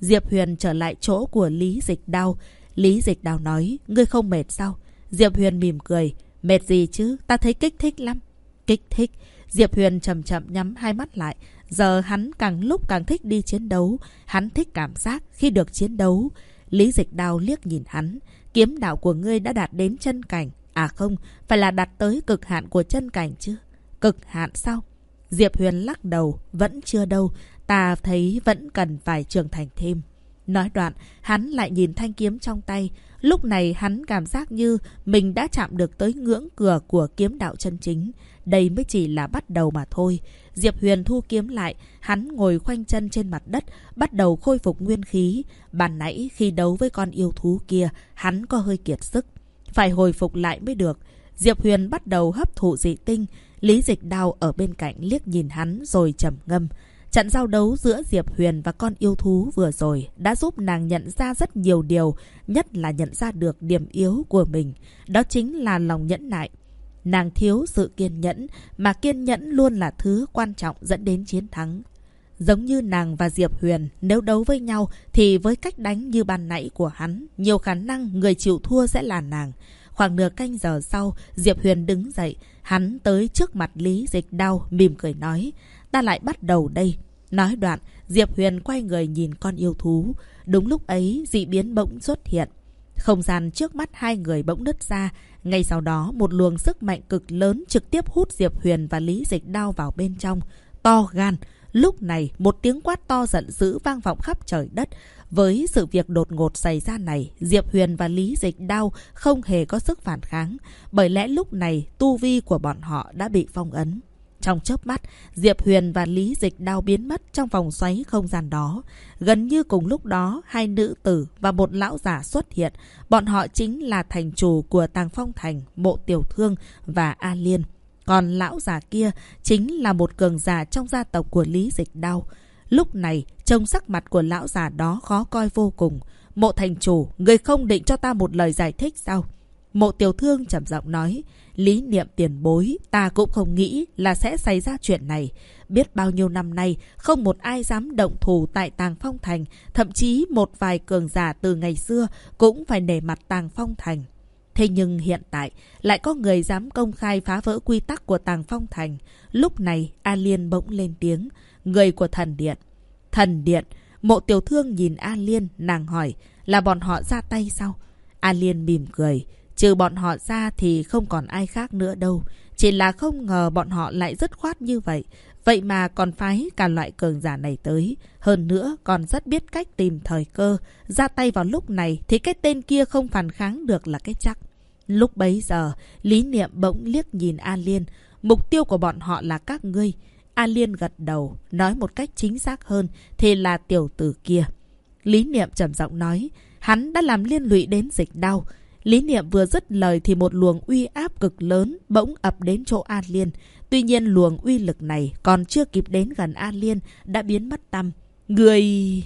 Diệp Huyền trở lại chỗ của Lý Dịch Đao. Lý Dịch Đao nói, ngươi không mệt sao? Diệp Huyền mỉm cười, mệt gì chứ, ta thấy kích thích lắm. Kích thích. Diệp Huyền chậm chậm nhắm hai mắt lại. Giờ hắn càng lúc càng thích đi chiến đấu. Hắn thích cảm giác khi được chiến đấu. Lý Dịch Đao liếc nhìn hắn. Kiếm đạo của ngươi đã đạt đến chân cảnh. À không, phải là đạt tới cực hạn của chân cảnh chứ. Cực hạn sao? Diệp Huyền lắc đầu, vẫn chưa đâu. Ta thấy vẫn cần phải trưởng thành thêm. Nói đoạn, hắn lại nhìn thanh kiếm trong tay. Lúc này hắn cảm giác như mình đã chạm được tới ngưỡng cửa của kiếm đạo chân chính. Đây mới chỉ là bắt đầu mà thôi. Diệp Huyền thu kiếm lại, hắn ngồi khoanh chân trên mặt đất, bắt đầu khôi phục nguyên khí. Ban nãy khi đấu với con yêu thú kia, hắn có hơi kiệt sức. Phải hồi phục lại mới được. Diệp Huyền bắt đầu hấp thụ dị tinh. Lý Dịch Đao ở bên cạnh liếc nhìn hắn rồi trầm ngâm. Trận giao đấu giữa Diệp Huyền và con yêu thú vừa rồi đã giúp nàng nhận ra rất nhiều điều, nhất là nhận ra được điểm yếu của mình. Đó chính là lòng nhẫn nại. Nàng thiếu sự kiên nhẫn, mà kiên nhẫn luôn là thứ quan trọng dẫn đến chiến thắng. Giống như nàng và Diệp Huyền, nếu đấu với nhau thì với cách đánh như ban nãy của hắn, nhiều khả năng người chịu thua sẽ là nàng. Khoảng nửa canh giờ sau, Diệp Huyền đứng dậy, hắn tới trước mặt Lý Dịch Đao, mỉm cười nói, ta lại bắt đầu đây. Nói đoạn, Diệp Huyền quay người nhìn con yêu thú. Đúng lúc ấy, dị biến bỗng xuất hiện. Không gian trước mắt hai người bỗng nứt ra. Ngay sau đó, một luồng sức mạnh cực lớn trực tiếp hút Diệp Huyền và Lý Dịch Đao vào bên trong. To gan! Lúc này, một tiếng quát to giận dữ vang vọng khắp trời đất. Với sự việc đột ngột xảy ra này, Diệp Huyền và Lý Dịch Đao không hề có sức phản kháng. Bởi lẽ lúc này, tu vi của bọn họ đã bị phong ấn. Trong chớp mắt, Diệp Huyền và Lý Dịch Đao biến mất trong vòng xoáy không gian đó. Gần như cùng lúc đó, hai nữ tử và một lão giả xuất hiện. Bọn họ chính là thành chủ của Tàng Phong Thành, Mộ Tiểu Thương và A Liên. Còn lão giả kia chính là một cường giả trong gia tộc của Lý Dịch Đao. Lúc này, trông sắc mặt của lão giả đó khó coi vô cùng. Mộ thành chủ, người không định cho ta một lời giải thích sao? Mộ Tiểu Thương trầm giọng nói, Lý Niệm tiền bối, ta cũng không nghĩ là sẽ xảy ra chuyện này. Biết bao nhiêu năm nay, không một ai dám động thủ tại Tàng Phong Thành, thậm chí một vài cường giả từ ngày xưa cũng phải nể mặt Tàng Phong Thành. Thế nhưng hiện tại, lại có người dám công khai phá vỡ quy tắc của Tàng Phong Thành. Lúc này, A Liên bỗng lên tiếng, người của thần điện. Thần điện, Mộ Tiểu Thương nhìn A Liên, nàng hỏi, là bọn họ ra tay sao? A Liên mỉm cười. Trừ bọn họ ra thì không còn ai khác nữa đâu. Chỉ là không ngờ bọn họ lại dứt khoát như vậy. Vậy mà còn phái cả loại cường giả này tới. Hơn nữa còn rất biết cách tìm thời cơ. Ra tay vào lúc này thì cái tên kia không phản kháng được là cái chắc. Lúc bấy giờ, Lý Niệm bỗng liếc nhìn A Liên. Mục tiêu của bọn họ là các ngươi. A Liên gật đầu, nói một cách chính xác hơn thì là tiểu tử kia. Lý Niệm trầm giọng nói, hắn đã làm liên lụy đến Dịch Đao. Lý Niệm vừa dứt lời thì một luồng uy áp cực lớn bỗng ập đến chỗ A Liên. Tuy nhiên luồng uy lực này còn chưa kịp đến gần A Liên đã biến mất tăm. Người...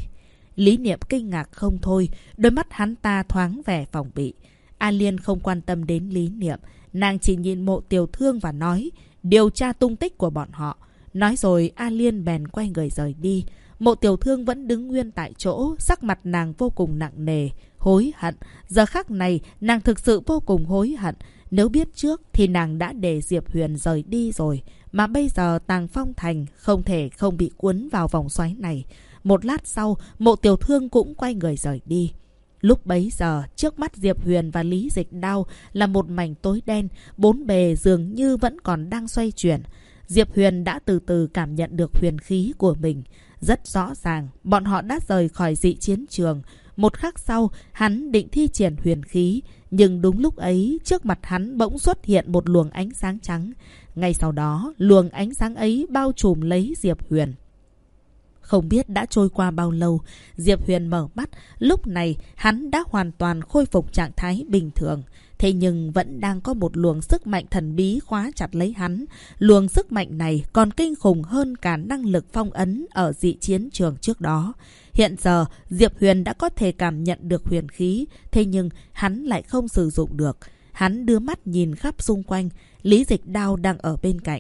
Lý Niệm kinh ngạc không thôi, đôi mắt hắn ta thoáng vẻ phòng bị. A Liên không quan tâm đến Lý Niệm, nàng chỉ nhìn Mộ Tiểu Thương và nói, điều tra tung tích của bọn họ. Nói rồi A Liên bèn quay người rời đi. Mộ Tiểu Thương vẫn đứng nguyên tại chỗ, sắc mặt nàng vô cùng nặng nề, hối hận. Giờ khắc này, nàng thực sự vô cùng hối hận. Nếu biết trước thì nàng đã để Diệp Huyền rời đi rồi. Mà bây giờ Tàng Phong Thành không thể không bị cuốn vào vòng xoáy này. Một lát sau, Mộ Tiểu Thương cũng quay người rời đi. Lúc bấy giờ, trước mắt Diệp Huyền và Lý Dịch Đao là một mảnh tối đen, bốn bề dường như vẫn còn đang xoay chuyển. Diệp Huyền đã từ từ cảm nhận được huyền khí của mình. Rất rõ ràng, bọn họ đã rời khỏi dị chiến trường. Một khắc sau, hắn định thi triển huyền khí. Nhưng đúng lúc ấy, trước mặt hắn bỗng xuất hiện một luồng ánh sáng trắng. Ngay sau đó, luồng ánh sáng ấy bao trùm lấy Diệp Huyền. Không biết đã trôi qua bao lâu, Diệp Huyền mở mắt. Lúc này, hắn đã hoàn toàn khôi phục trạng thái bình thường. Thế nhưng vẫn đang có một luồng sức mạnh thần bí khóa chặt lấy hắn. Luồng sức mạnh này còn kinh khủng hơn cả năng lực phong ấn ở dị chiến trường trước đó. Hiện giờ, Diệp Huyền đã có thể cảm nhận được huyền khí, thế nhưng hắn lại không sử dụng được. Hắn đưa mắt nhìn khắp xung quanh, Lý Dịch Đao đang ở bên cạnh.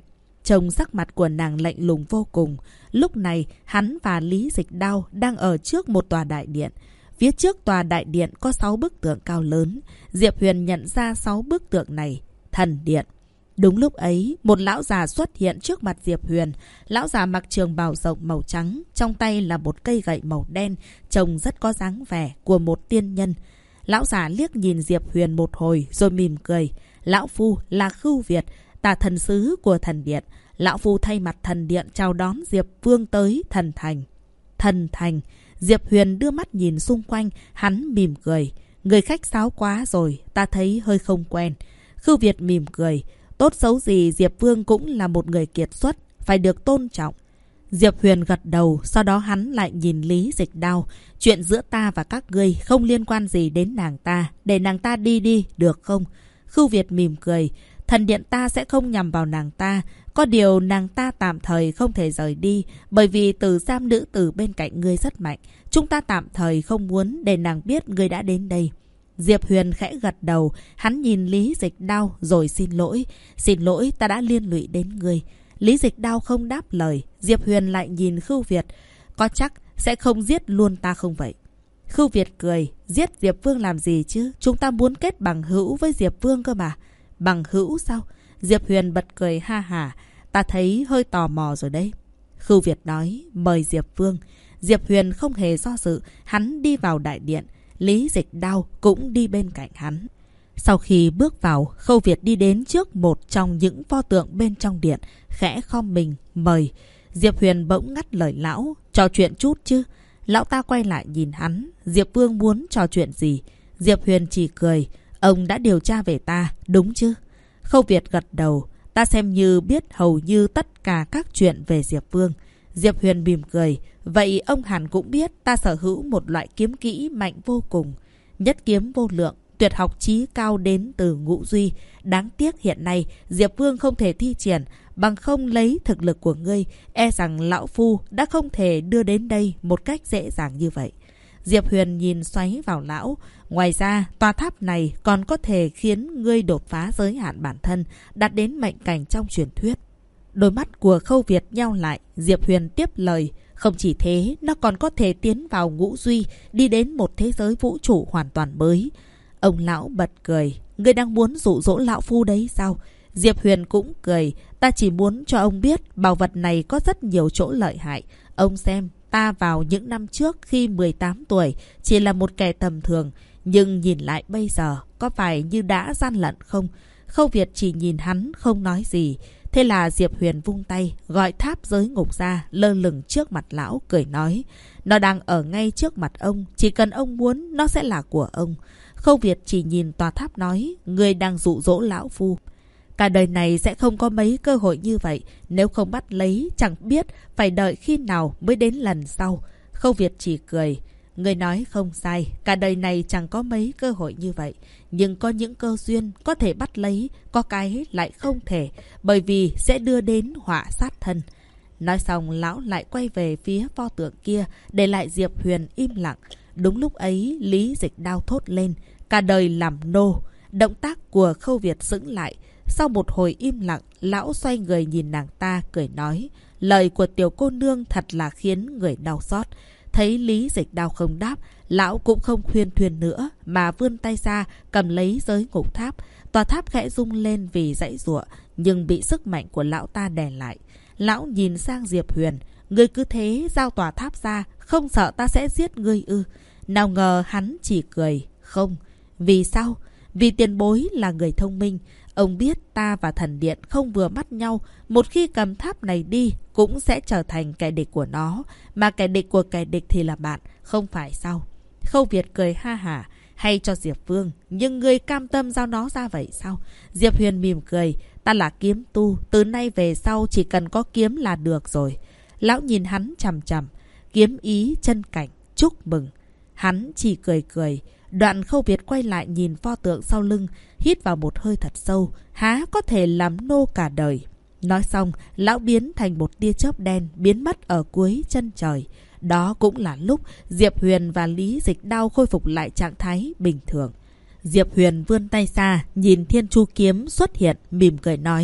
trông sắc mặt của nàng lạnh lùng vô cùng. Lúc này, hắn và Lý Dịch Đao đang ở trước một tòa đại điện. Phía trước tòa đại điện có 6 bức tượng cao lớn. Diệp Huyền nhận ra 6 bức tượng này. Thần điện. Đúng lúc ấy, một lão già xuất hiện trước mặt Diệp Huyền. Lão già mặc trường bào rộng màu trắng, trong tay là một cây gậy màu đen, trông rất có dáng vẻ của một tiên nhân. Lão già liếc nhìn Diệp Huyền một hồi rồi mỉm cười. Lão phu là Khưu Việt, tà thần sứ của thần điện. Lão phu thay mặt thần điện chào đón Diệp Vương tới thần thành. Thần thành. Diệp Huyền đưa mắt nhìn xung quanh, hắn mỉm cười. Người khách sáo quá rồi, ta thấy hơi không quen. Khưu Việt mỉm cười. Tốt xấu gì Diệp Vương cũng là một người kiệt xuất, phải được tôn trọng. Diệp Huyền gật đầu, sau đó hắn lại nhìn Lý Dịch Đao. Chuyện giữa ta và các ngươi không liên quan gì đến nàng ta, để nàng ta đi đi, được không? Khưu Việt mỉm cười. Thần điện ta sẽ không nhằm vào nàng ta. Có điều nàng ta tạm thời không thể rời đi, bởi vì tử giam nữ tử bên cạnh ngươi rất mạnh. Chúng ta tạm thời không muốn để nàng biết ngươi đã đến đây. Diệp Huyền khẽ gật đầu, hắn nhìn Lý Dịch Đao rồi xin lỗi. Xin lỗi, ta đã liên lụy đến ngươi. Lý Dịch Đao không đáp lời. Diệp Huyền lại nhìn Khưu Việt. Có chắc sẽ không giết luôn ta không vậy? Khưu Việt cười. Giết Diệp Vương làm gì chứ? Chúng ta muốn kết bằng hữu với Diệp Vương cơ mà. Bằng hữu sao? Diệp Huyền bật cười ha hả. Ta thấy hơi tò mò rồi đấy. Khưu Việt nói. Mời Diệp Vương. Diệp Huyền không hề do dự. Hắn đi vào đại điện. Lý Dịch Đao cũng đi bên cạnh hắn. Sau khi bước vào, Khưu Việt đi đến trước một trong những pho tượng bên trong điện, khẽ khom mình, mời. Diệp Huyền bỗng ngắt lời lão, trò chuyện chút chứ. Lão ta quay lại nhìn hắn, Diệp Vương muốn trò chuyện gì? Diệp Huyền chỉ cười, ông đã điều tra về ta, đúng chứ? Khưu Việt gật đầu, ta xem như biết hầu như tất cả các chuyện về Diệp Vương. Diệp Huyền mỉm cười, vậy ông hẳn cũng biết ta sở hữu một loại kiếm kỹ mạnh vô cùng. Nhất kiếm vô lượng, tuyệt học chí cao đến từ Ngũ Duy. Đáng tiếc hiện nay Diệp Vương không thể thi triển, bằng không lấy thực lực của ngươi, e rằng lão phu đã không thể đưa đến đây một cách dễ dàng như vậy. Diệp Huyền nhìn xoáy vào lão. Ngoài ra, tòa tháp này còn có thể khiến ngươi đột phá giới hạn bản thân, đạt đến mệnh cảnh trong truyền thuyết. Đôi mắt của Khưu Việt nheo lại, Diệp Huyền tiếp lời. Không chỉ thế, nó còn có thể tiến vào Ngũ Duy, đi đến một thế giới vũ trụ hoàn toàn mới. Ông lão bật cười. Ngươi đang muốn dụ dỗ lão phu đấy sao? Diệp Huyền cũng cười. Ta chỉ muốn cho ông biết bảo vật này có rất nhiều chỗ lợi hại. Ông xem, ta vào những năm trước khi 18 tuổi chỉ là một kẻ tầm thường. Nhưng nhìn lại bây giờ, có phải như đã gian lận không? Khưu Việt chỉ nhìn hắn không nói gì. Thế là Diệp Huyền vung tay, gọi tháp giới ngục ra, lơ lửng trước mặt lão, cười nói. Nó đang ở ngay trước mặt ông, chỉ cần ông muốn, nó sẽ là của ông. Khưu Việt chỉ nhìn tòa tháp nói, ngươi đang dụ dỗ lão phu. Cả đời này sẽ không có mấy cơ hội như vậy, nếu không bắt lấy, chẳng biết phải đợi khi nào mới đến lần sau. Khưu Việt chỉ cười. Ngươi nói không sai, cả đời này chẳng có mấy cơ hội như vậy. Nhưng có những cơ duyên có thể bắt lấy, có cái lại không thể, bởi vì sẽ đưa đến họa sát thân. Nói xong, lão lại quay về phía pho tượng kia, để lại Diệp Huyền im lặng. Đúng lúc ấy, Lý Dịch Đao thốt lên, cả đời làm nô. Động tác của Khưu Việt sững lại. Sau một hồi im lặng, lão xoay người nhìn nàng ta, cười nói. Lời của tiểu cô nương thật là khiến người đau xót. Thấy Lý Dịch Đao không đáp, lão cũng không khuyên thuyền nữa, mà vươn tay ra, cầm lấy giới ngục tháp. Tòa tháp khẽ rung lên vì giãy giụa, nhưng bị sức mạnh của lão ta đè lại. Lão nhìn sang Diệp Huyền. Ngươi cứ thế giao tòa tháp ra, không sợ ta sẽ giết ngươi ư? Nào ngờ hắn chỉ cười. Không. Vì sao? Vì tiền bối là người thông minh. Ông biết ta và thần điện không vừa mắt nhau. Một khi cầm tháp này đi, cũng sẽ trở thành kẻ địch của nó. Mà kẻ địch của kẻ địch thì là bạn, không phải sao? Khưu Việt cười ha hả. Hay cho Diệp Vương, nhưng ngươi cam tâm giao nó ra vậy sao? Diệp Huyền mỉm cười. Ta là kiếm tu, từ nay về sau chỉ cần có kiếm là được rồi. Lão nhìn hắn chằm chằm. Kiếm ý chân cảnh, chúc mừng. Hắn chỉ cười cười. Đoạn Khưu Việt quay lại nhìn pho tượng sau lưng, hít vào một hơi thật sâu. Há có thể làm nô cả đời. Nói xong, lão biến thành một tia chớp đen, biến mất ở cuối chân trời. Đó cũng là lúc Diệp Huyền và Lý Dịch Đao khôi phục lại trạng thái bình thường. Diệp Huyền vươn tay ra, nhìn Thiên Chu kiếm xuất hiện, mỉm cười nói.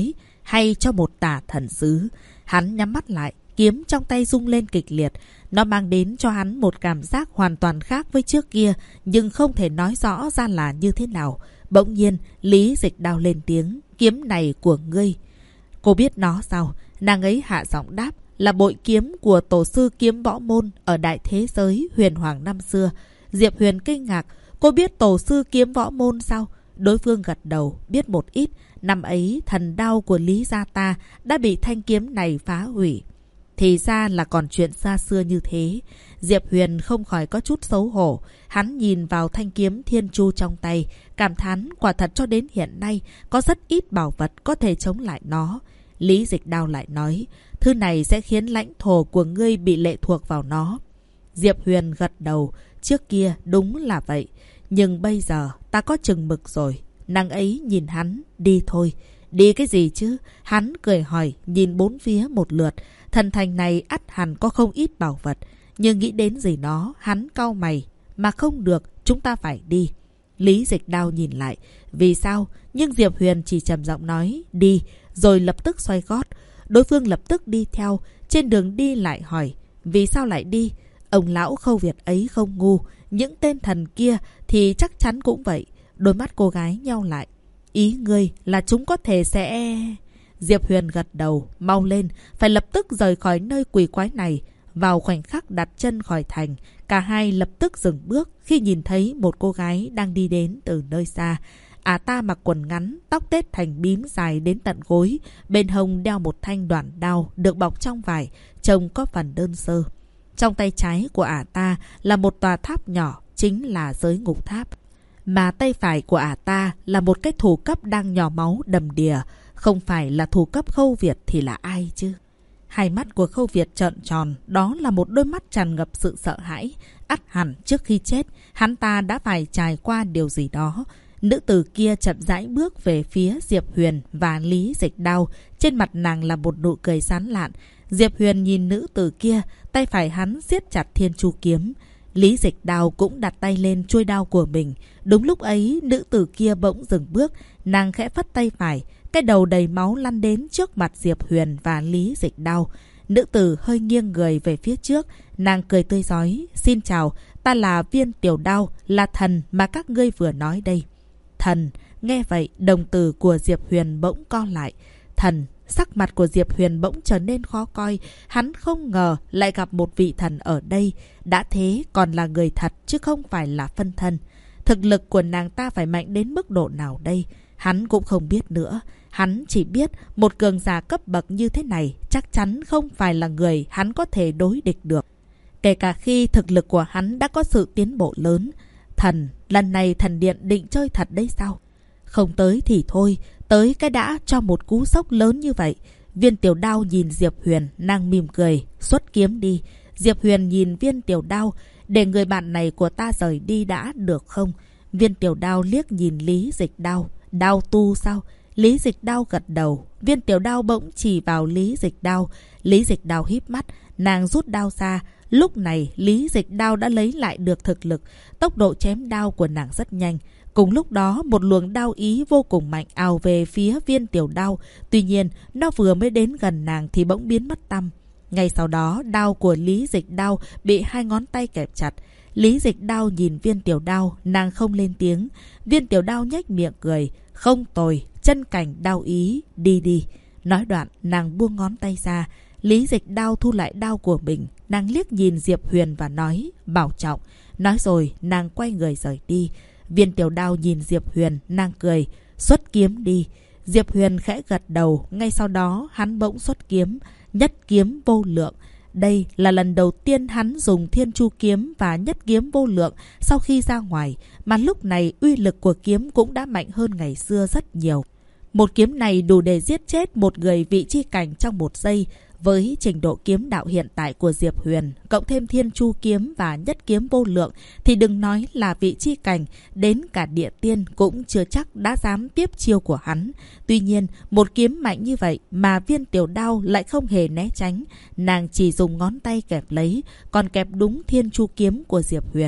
hay cho một tà thần sứ. Hắn nhắm mắt lại, kiếm trong tay rung lên kịch liệt. Nó mang đến cho hắn một cảm giác hoàn toàn khác với trước kia, nhưng không thể nói rõ ra là như thế nào. Bỗng nhiên, Lý Dịch Đao lên tiếng, kiếm này của ngươi. Cô biết nó sao? Nàng ấy hạ giọng đáp, là bội kiếm của tổ sư kiếm võ môn ở đại thế giới huyền hoàng năm xưa. Diệp Huyền kinh ngạc, cô biết tổ sư kiếm võ môn sao? Đối phương gật đầu, biết một ít. Năm ấy, thần đao của Lý gia ta đã bị thanh kiếm này phá hủy. Thì ra là còn chuyện xa xưa như thế. Diệp Huyền không khỏi có chút xấu hổ. Hắn nhìn vào thanh kiếm thiên chu trong tay, cảm thán quả thật cho đến hiện nay có rất ít bảo vật có thể chống lại nó. Lý Dịch Đao lại nói, thứ này sẽ khiến lãnh thổ của ngươi bị lệ thuộc vào nó. Diệp Huyền gật đầu, trước kia đúng là vậy. Nhưng bây giờ ta có chừng mực rồi. Nàng ấy nhìn hắn, đi thôi. Đi cái gì chứ? Hắn cười hỏi, nhìn bốn phía một lượt. Thần thành này ắt hẳn có không ít bảo vật. Nhưng nghĩ đến gì đó, hắn cau mày. Mà không được, chúng ta phải đi. Lý Dịch Đao nhìn lại. Vì sao? Nhưng Diệp Huyền chỉ trầm giọng nói, đi. Rồi lập tức xoay gót. Đối phương lập tức đi theo. Trên đường đi lại hỏi, vì sao lại đi? Ông lão Khâu Việt ấy không ngu. Những tên thần kia thì chắc chắn cũng vậy. Đôi mắt cô gái nheo lại. Ý ngươi là chúng có thể sẽ... Diệp Huyền gật đầu, mau lên, phải lập tức rời khỏi nơi quỷ quái này. Vào khoảnh khắc đặt chân khỏi thành, cả hai lập tức dừng bước khi nhìn thấy một cô gái đang đi đến từ nơi xa. Ta mặc quần ngắn, tóc tết thành bím dài đến tận gối, bên hông đeo một thanh đoạn đao được bọc trong vải, trông có phần đơn sơ. Trong tay trái của ta là một tòa tháp nhỏ, chính là giới ngục tháp. Mà tay phải của ta là một cái thủ cấp đang nhỏ máu đầm đìa. Không phải là thủ cấp Khâu Việt thì là ai chứ? Hai mắt của Khâu Việt trợn tròn, đó là một đôi mắt tràn ngập sự sợ hãi. Ắt hẳn trước khi chết, hắn ta đã phải trải qua điều gì đó. Nữ tử kia chậm rãi bước về phía Diệp Huyền và Lý Dịch Đao. Trên mặt nàng là một nụ cười sán lạn. Diệp Huyền nhìn nữ tử kia, tay phải hắn siết chặt thiên chu kiếm. Lý Dịch Đao cũng đặt tay lên chuôi đao của mình. Đúng lúc ấy, nữ tử kia bỗng dừng bước, nàng khẽ phất tay phải. Cái đầu đầy máu lăn đến trước mặt Diệp Huyền và Lý Dịch Đao. Nữ tử hơi nghiêng người về phía trước, nàng cười tươi rói. Xin chào, ta là Viên Tiểu Đao, là thần mà các ngươi vừa nói đây. Thần, nghe vậy đồng tử của Diệp Huyền bỗng co lại. Thần, sắc mặt của Diệp Huyền bỗng trở nên khó coi. Hắn không ngờ lại gặp một vị thần ở đây. Đã thế còn là người thật chứ không phải là phân thân. Thực lực của nàng ta phải mạnh đến mức độ nào đây? Hắn cũng không biết nữa. Hắn chỉ biết một cường giả cấp bậc như thế này chắc chắn không phải là người hắn có thể đối địch được. Kể cả khi thực lực của hắn đã có sự tiến bộ lớn. Thần, lần này thần điện định chơi thật đấy sao? Không tới thì thôi, tới cái đã cho một cú sốc lớn như vậy. Viên Tiểu Đao nhìn Diệp Huyền, nàng mỉm cười, xuất kiếm đi. Diệp Huyền nhìn Viên Tiểu Đao, để người bạn này của ta rời đi đã được không? Viên Tiểu Đao liếc nhìn Lý Dịch Đao, đao tu sao? Lý Dịch Đao gật đầu. Viên Tiểu Đao bỗng chỉ vào Lý Dịch Đao. Lý Dịch Đao híp mắt, nàng rút đao ra. Lúc này Lý Dịch Đao đã lấy lại được thực lực. Tốc độ chém đao của nàng rất nhanh. Cùng lúc đó một luồng đao ý vô cùng mạnh ào về phía Viên Tiểu Đao. Tuy nhiên nó vừa mới đến gần nàng thì bỗng biến mất tăm. Ngay sau đó đao của Lý Dịch Đao bị hai ngón tay kẹp chặt. Lý Dịch Đao nhìn Viên Tiểu Đao, nàng không lên tiếng. Viên Tiểu Đao nhếch miệng cười. Không tồi, chân cảnh đao ý, đi đi. Nói đoạn nàng buông ngón tay ra. Lý Dịch Đao thu lại đao của mình. Nàng liếc nhìn Diệp Huyền và nói, bảo trọng. Nói rồi nàng quay người rời đi. Viên Tiểu Đao nhìn Diệp Huyền, nàng cười, xuất kiếm đi. Diệp Huyền khẽ gật đầu, ngay sau đó hắn bỗng xuất kiếm, nhất kiếm vô lượng. Đây là lần đầu tiên hắn dùng thiên chu kiếm và nhất kiếm vô lượng sau khi ra ngoài, mà lúc này uy lực của kiếm cũng đã mạnh hơn ngày xưa rất nhiều. Một kiếm này đủ để giết chết một người vị chi cảnh trong một giây. Với trình độ kiếm đạo hiện tại của Diệp Huyền, cộng thêm thiên chu kiếm và nhất kiếm vô lượng, thì đừng nói là vị chi cảnh, đến cả địa tiên cũng chưa chắc đã dám tiếp chiêu của hắn. Tuy nhiên, một kiếm mạnh như vậy mà Viên Tiểu Đao lại không hề né tránh. Nàng chỉ dùng ngón tay kẹp lấy, còn kẹp đúng thiên chu kiếm của Diệp Huyền.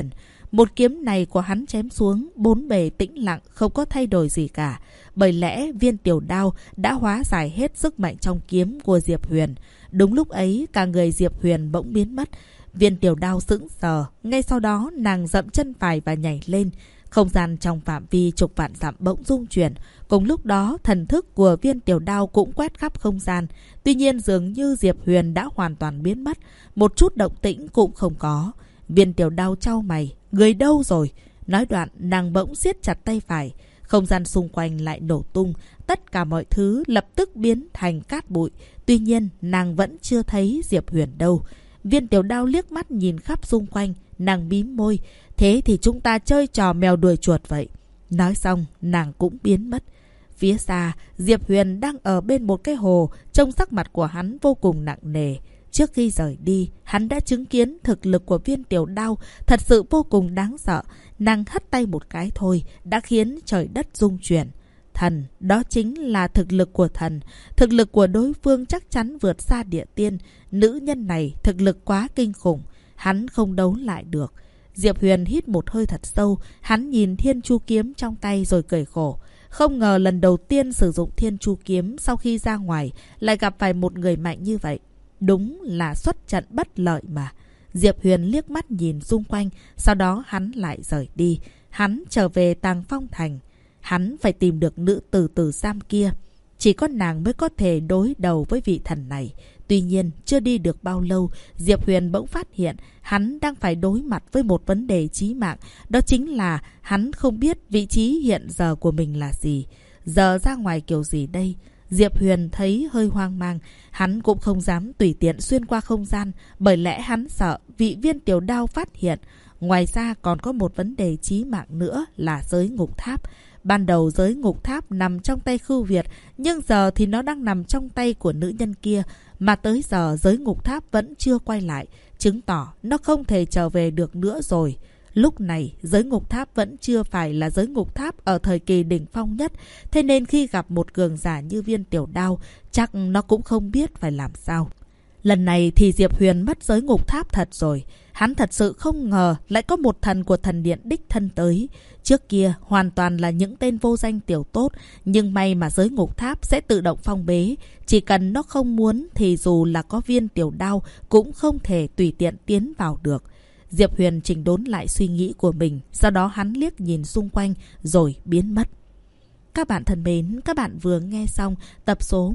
Một kiếm này của hắn chém xuống, bốn bề tĩnh lặng, không có thay đổi gì cả. Bởi lẽ viên tiểu đao đã hóa giải hết sức mạnh trong kiếm của Diệp Huyền. Đúng lúc ấy, cả người Diệp Huyền bỗng biến mất. Viên tiểu đao sững sờ, ngay sau đó nàng dậm chân phải và nhảy lên. Không gian trong phạm vi chục vạn dặm bỗng rung chuyển. Cùng lúc đó, thần thức của viên tiểu đao cũng quét khắp không gian. Tuy nhiên dường như Diệp Huyền đã hoàn toàn biến mất. Một chút động tĩnh cũng không có. Viên tiểu đao chau mày. Người đâu rồi? Nói đoạn, nàng bỗng siết chặt tay phải. Không gian xung quanh lại nổ tung. Tất cả mọi thứ lập tức biến thành cát bụi. Tuy nhiên, nàng vẫn chưa thấy Diệp Huyền đâu. Viên tiểu đao liếc mắt nhìn khắp xung quanh. Nàng mím môi. Thế thì chúng ta chơi trò mèo đuổi chuột vậy. Nói xong, nàng cũng biến mất. Phía xa, Diệp Huyền đang ở bên một cái hồ. Trông sắc mặt của hắn vô cùng nặng nề. Trước khi rời đi, hắn đã chứng kiến thực lực của viên tiểu đao thật sự vô cùng đáng sợ. Nàng hất tay một cái thôi đã khiến trời đất rung chuyển. Thần, đó chính là thực lực của thần. Thực lực của đối phương chắc chắn vượt xa địa tiên. Nữ nhân này thực lực quá kinh khủng. Hắn không đấu lại được. Diệp Huyền hít một hơi thật sâu. Hắn nhìn thiên chu kiếm trong tay rồi cười khổ. Không ngờ lần đầu tiên sử dụng thiên chu kiếm sau khi ra ngoài lại gặp phải một người mạnh như vậy. Đúng là xuất trận bất lợi mà. Diệp Huyền liếc mắt nhìn xung quanh. Sau đó hắn lại rời đi. Hắn trở về Tàng Phong Thành. Hắn phải tìm được nữ tử tử giam kia. Chỉ có nàng mới có thể đối đầu với vị thần này. Tuy nhiên, chưa đi được bao lâu, Diệp Huyền bỗng phát hiện hắn đang phải đối mặt với một vấn đề chí mạng. Đó chính là hắn không biết vị trí hiện giờ của mình là gì. Giờ ra ngoài kiểu gì đây? Diệp Huyền thấy hơi hoang mang. Hắn cũng không dám tùy tiện xuyên qua không gian. Bởi lẽ hắn sợ vị viên tiểu đao phát hiện. Ngoài ra còn có một vấn đề chí mạng nữa là giới ngục tháp. Ban đầu giới ngục tháp nằm trong tay Khưu Việt, nhưng giờ thì nó đang nằm trong tay của nữ nhân kia. Mà tới giờ giới ngục tháp vẫn chưa quay lại, chứng tỏ nó không thể trở về được nữa rồi. Lúc này, giới ngục tháp vẫn chưa phải là giới ngục tháp ở thời kỳ đỉnh phong nhất. Thế nên khi gặp một cường giả như viên tiểu đao, chắc nó cũng không biết phải làm sao. Lần này thì Diệp Huyền mất giới ngục tháp thật rồi. Hắn thật sự không ngờ lại có một thần của thần điện đích thân tới. Trước kia hoàn toàn là những tên vô danh tiểu tốt. Nhưng may mà giới ngục tháp sẽ tự động phong bế. Chỉ cần nó không muốn thì dù là có viên tiểu đao cũng không thể tùy tiện tiến vào được. Diệp Huyền chỉnh đốn lại suy nghĩ của mình. Sau đó hắn liếc nhìn xung quanh rồi biến mất. Các bạn thân mến, các bạn vừa nghe xong tập số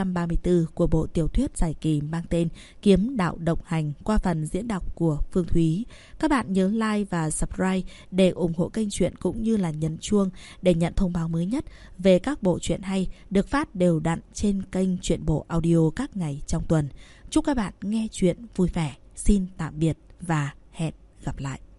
134 của bộ tiểu thuyết dài kỳ mang tên Kiếm Đạo Độc Hành qua phần diễn đọc của Phương Thúy. Các bạn nhớ like và subscribe để ủng hộ kênh truyện cũng như là nhấn chuông để nhận thông báo mới nhất về các bộ truyện hay được phát đều đặn trên kênh Truyện Bộ Audio các ngày trong tuần. Chúc các bạn nghe truyện vui vẻ. Xin tạm biệt và hẹn gặp lại.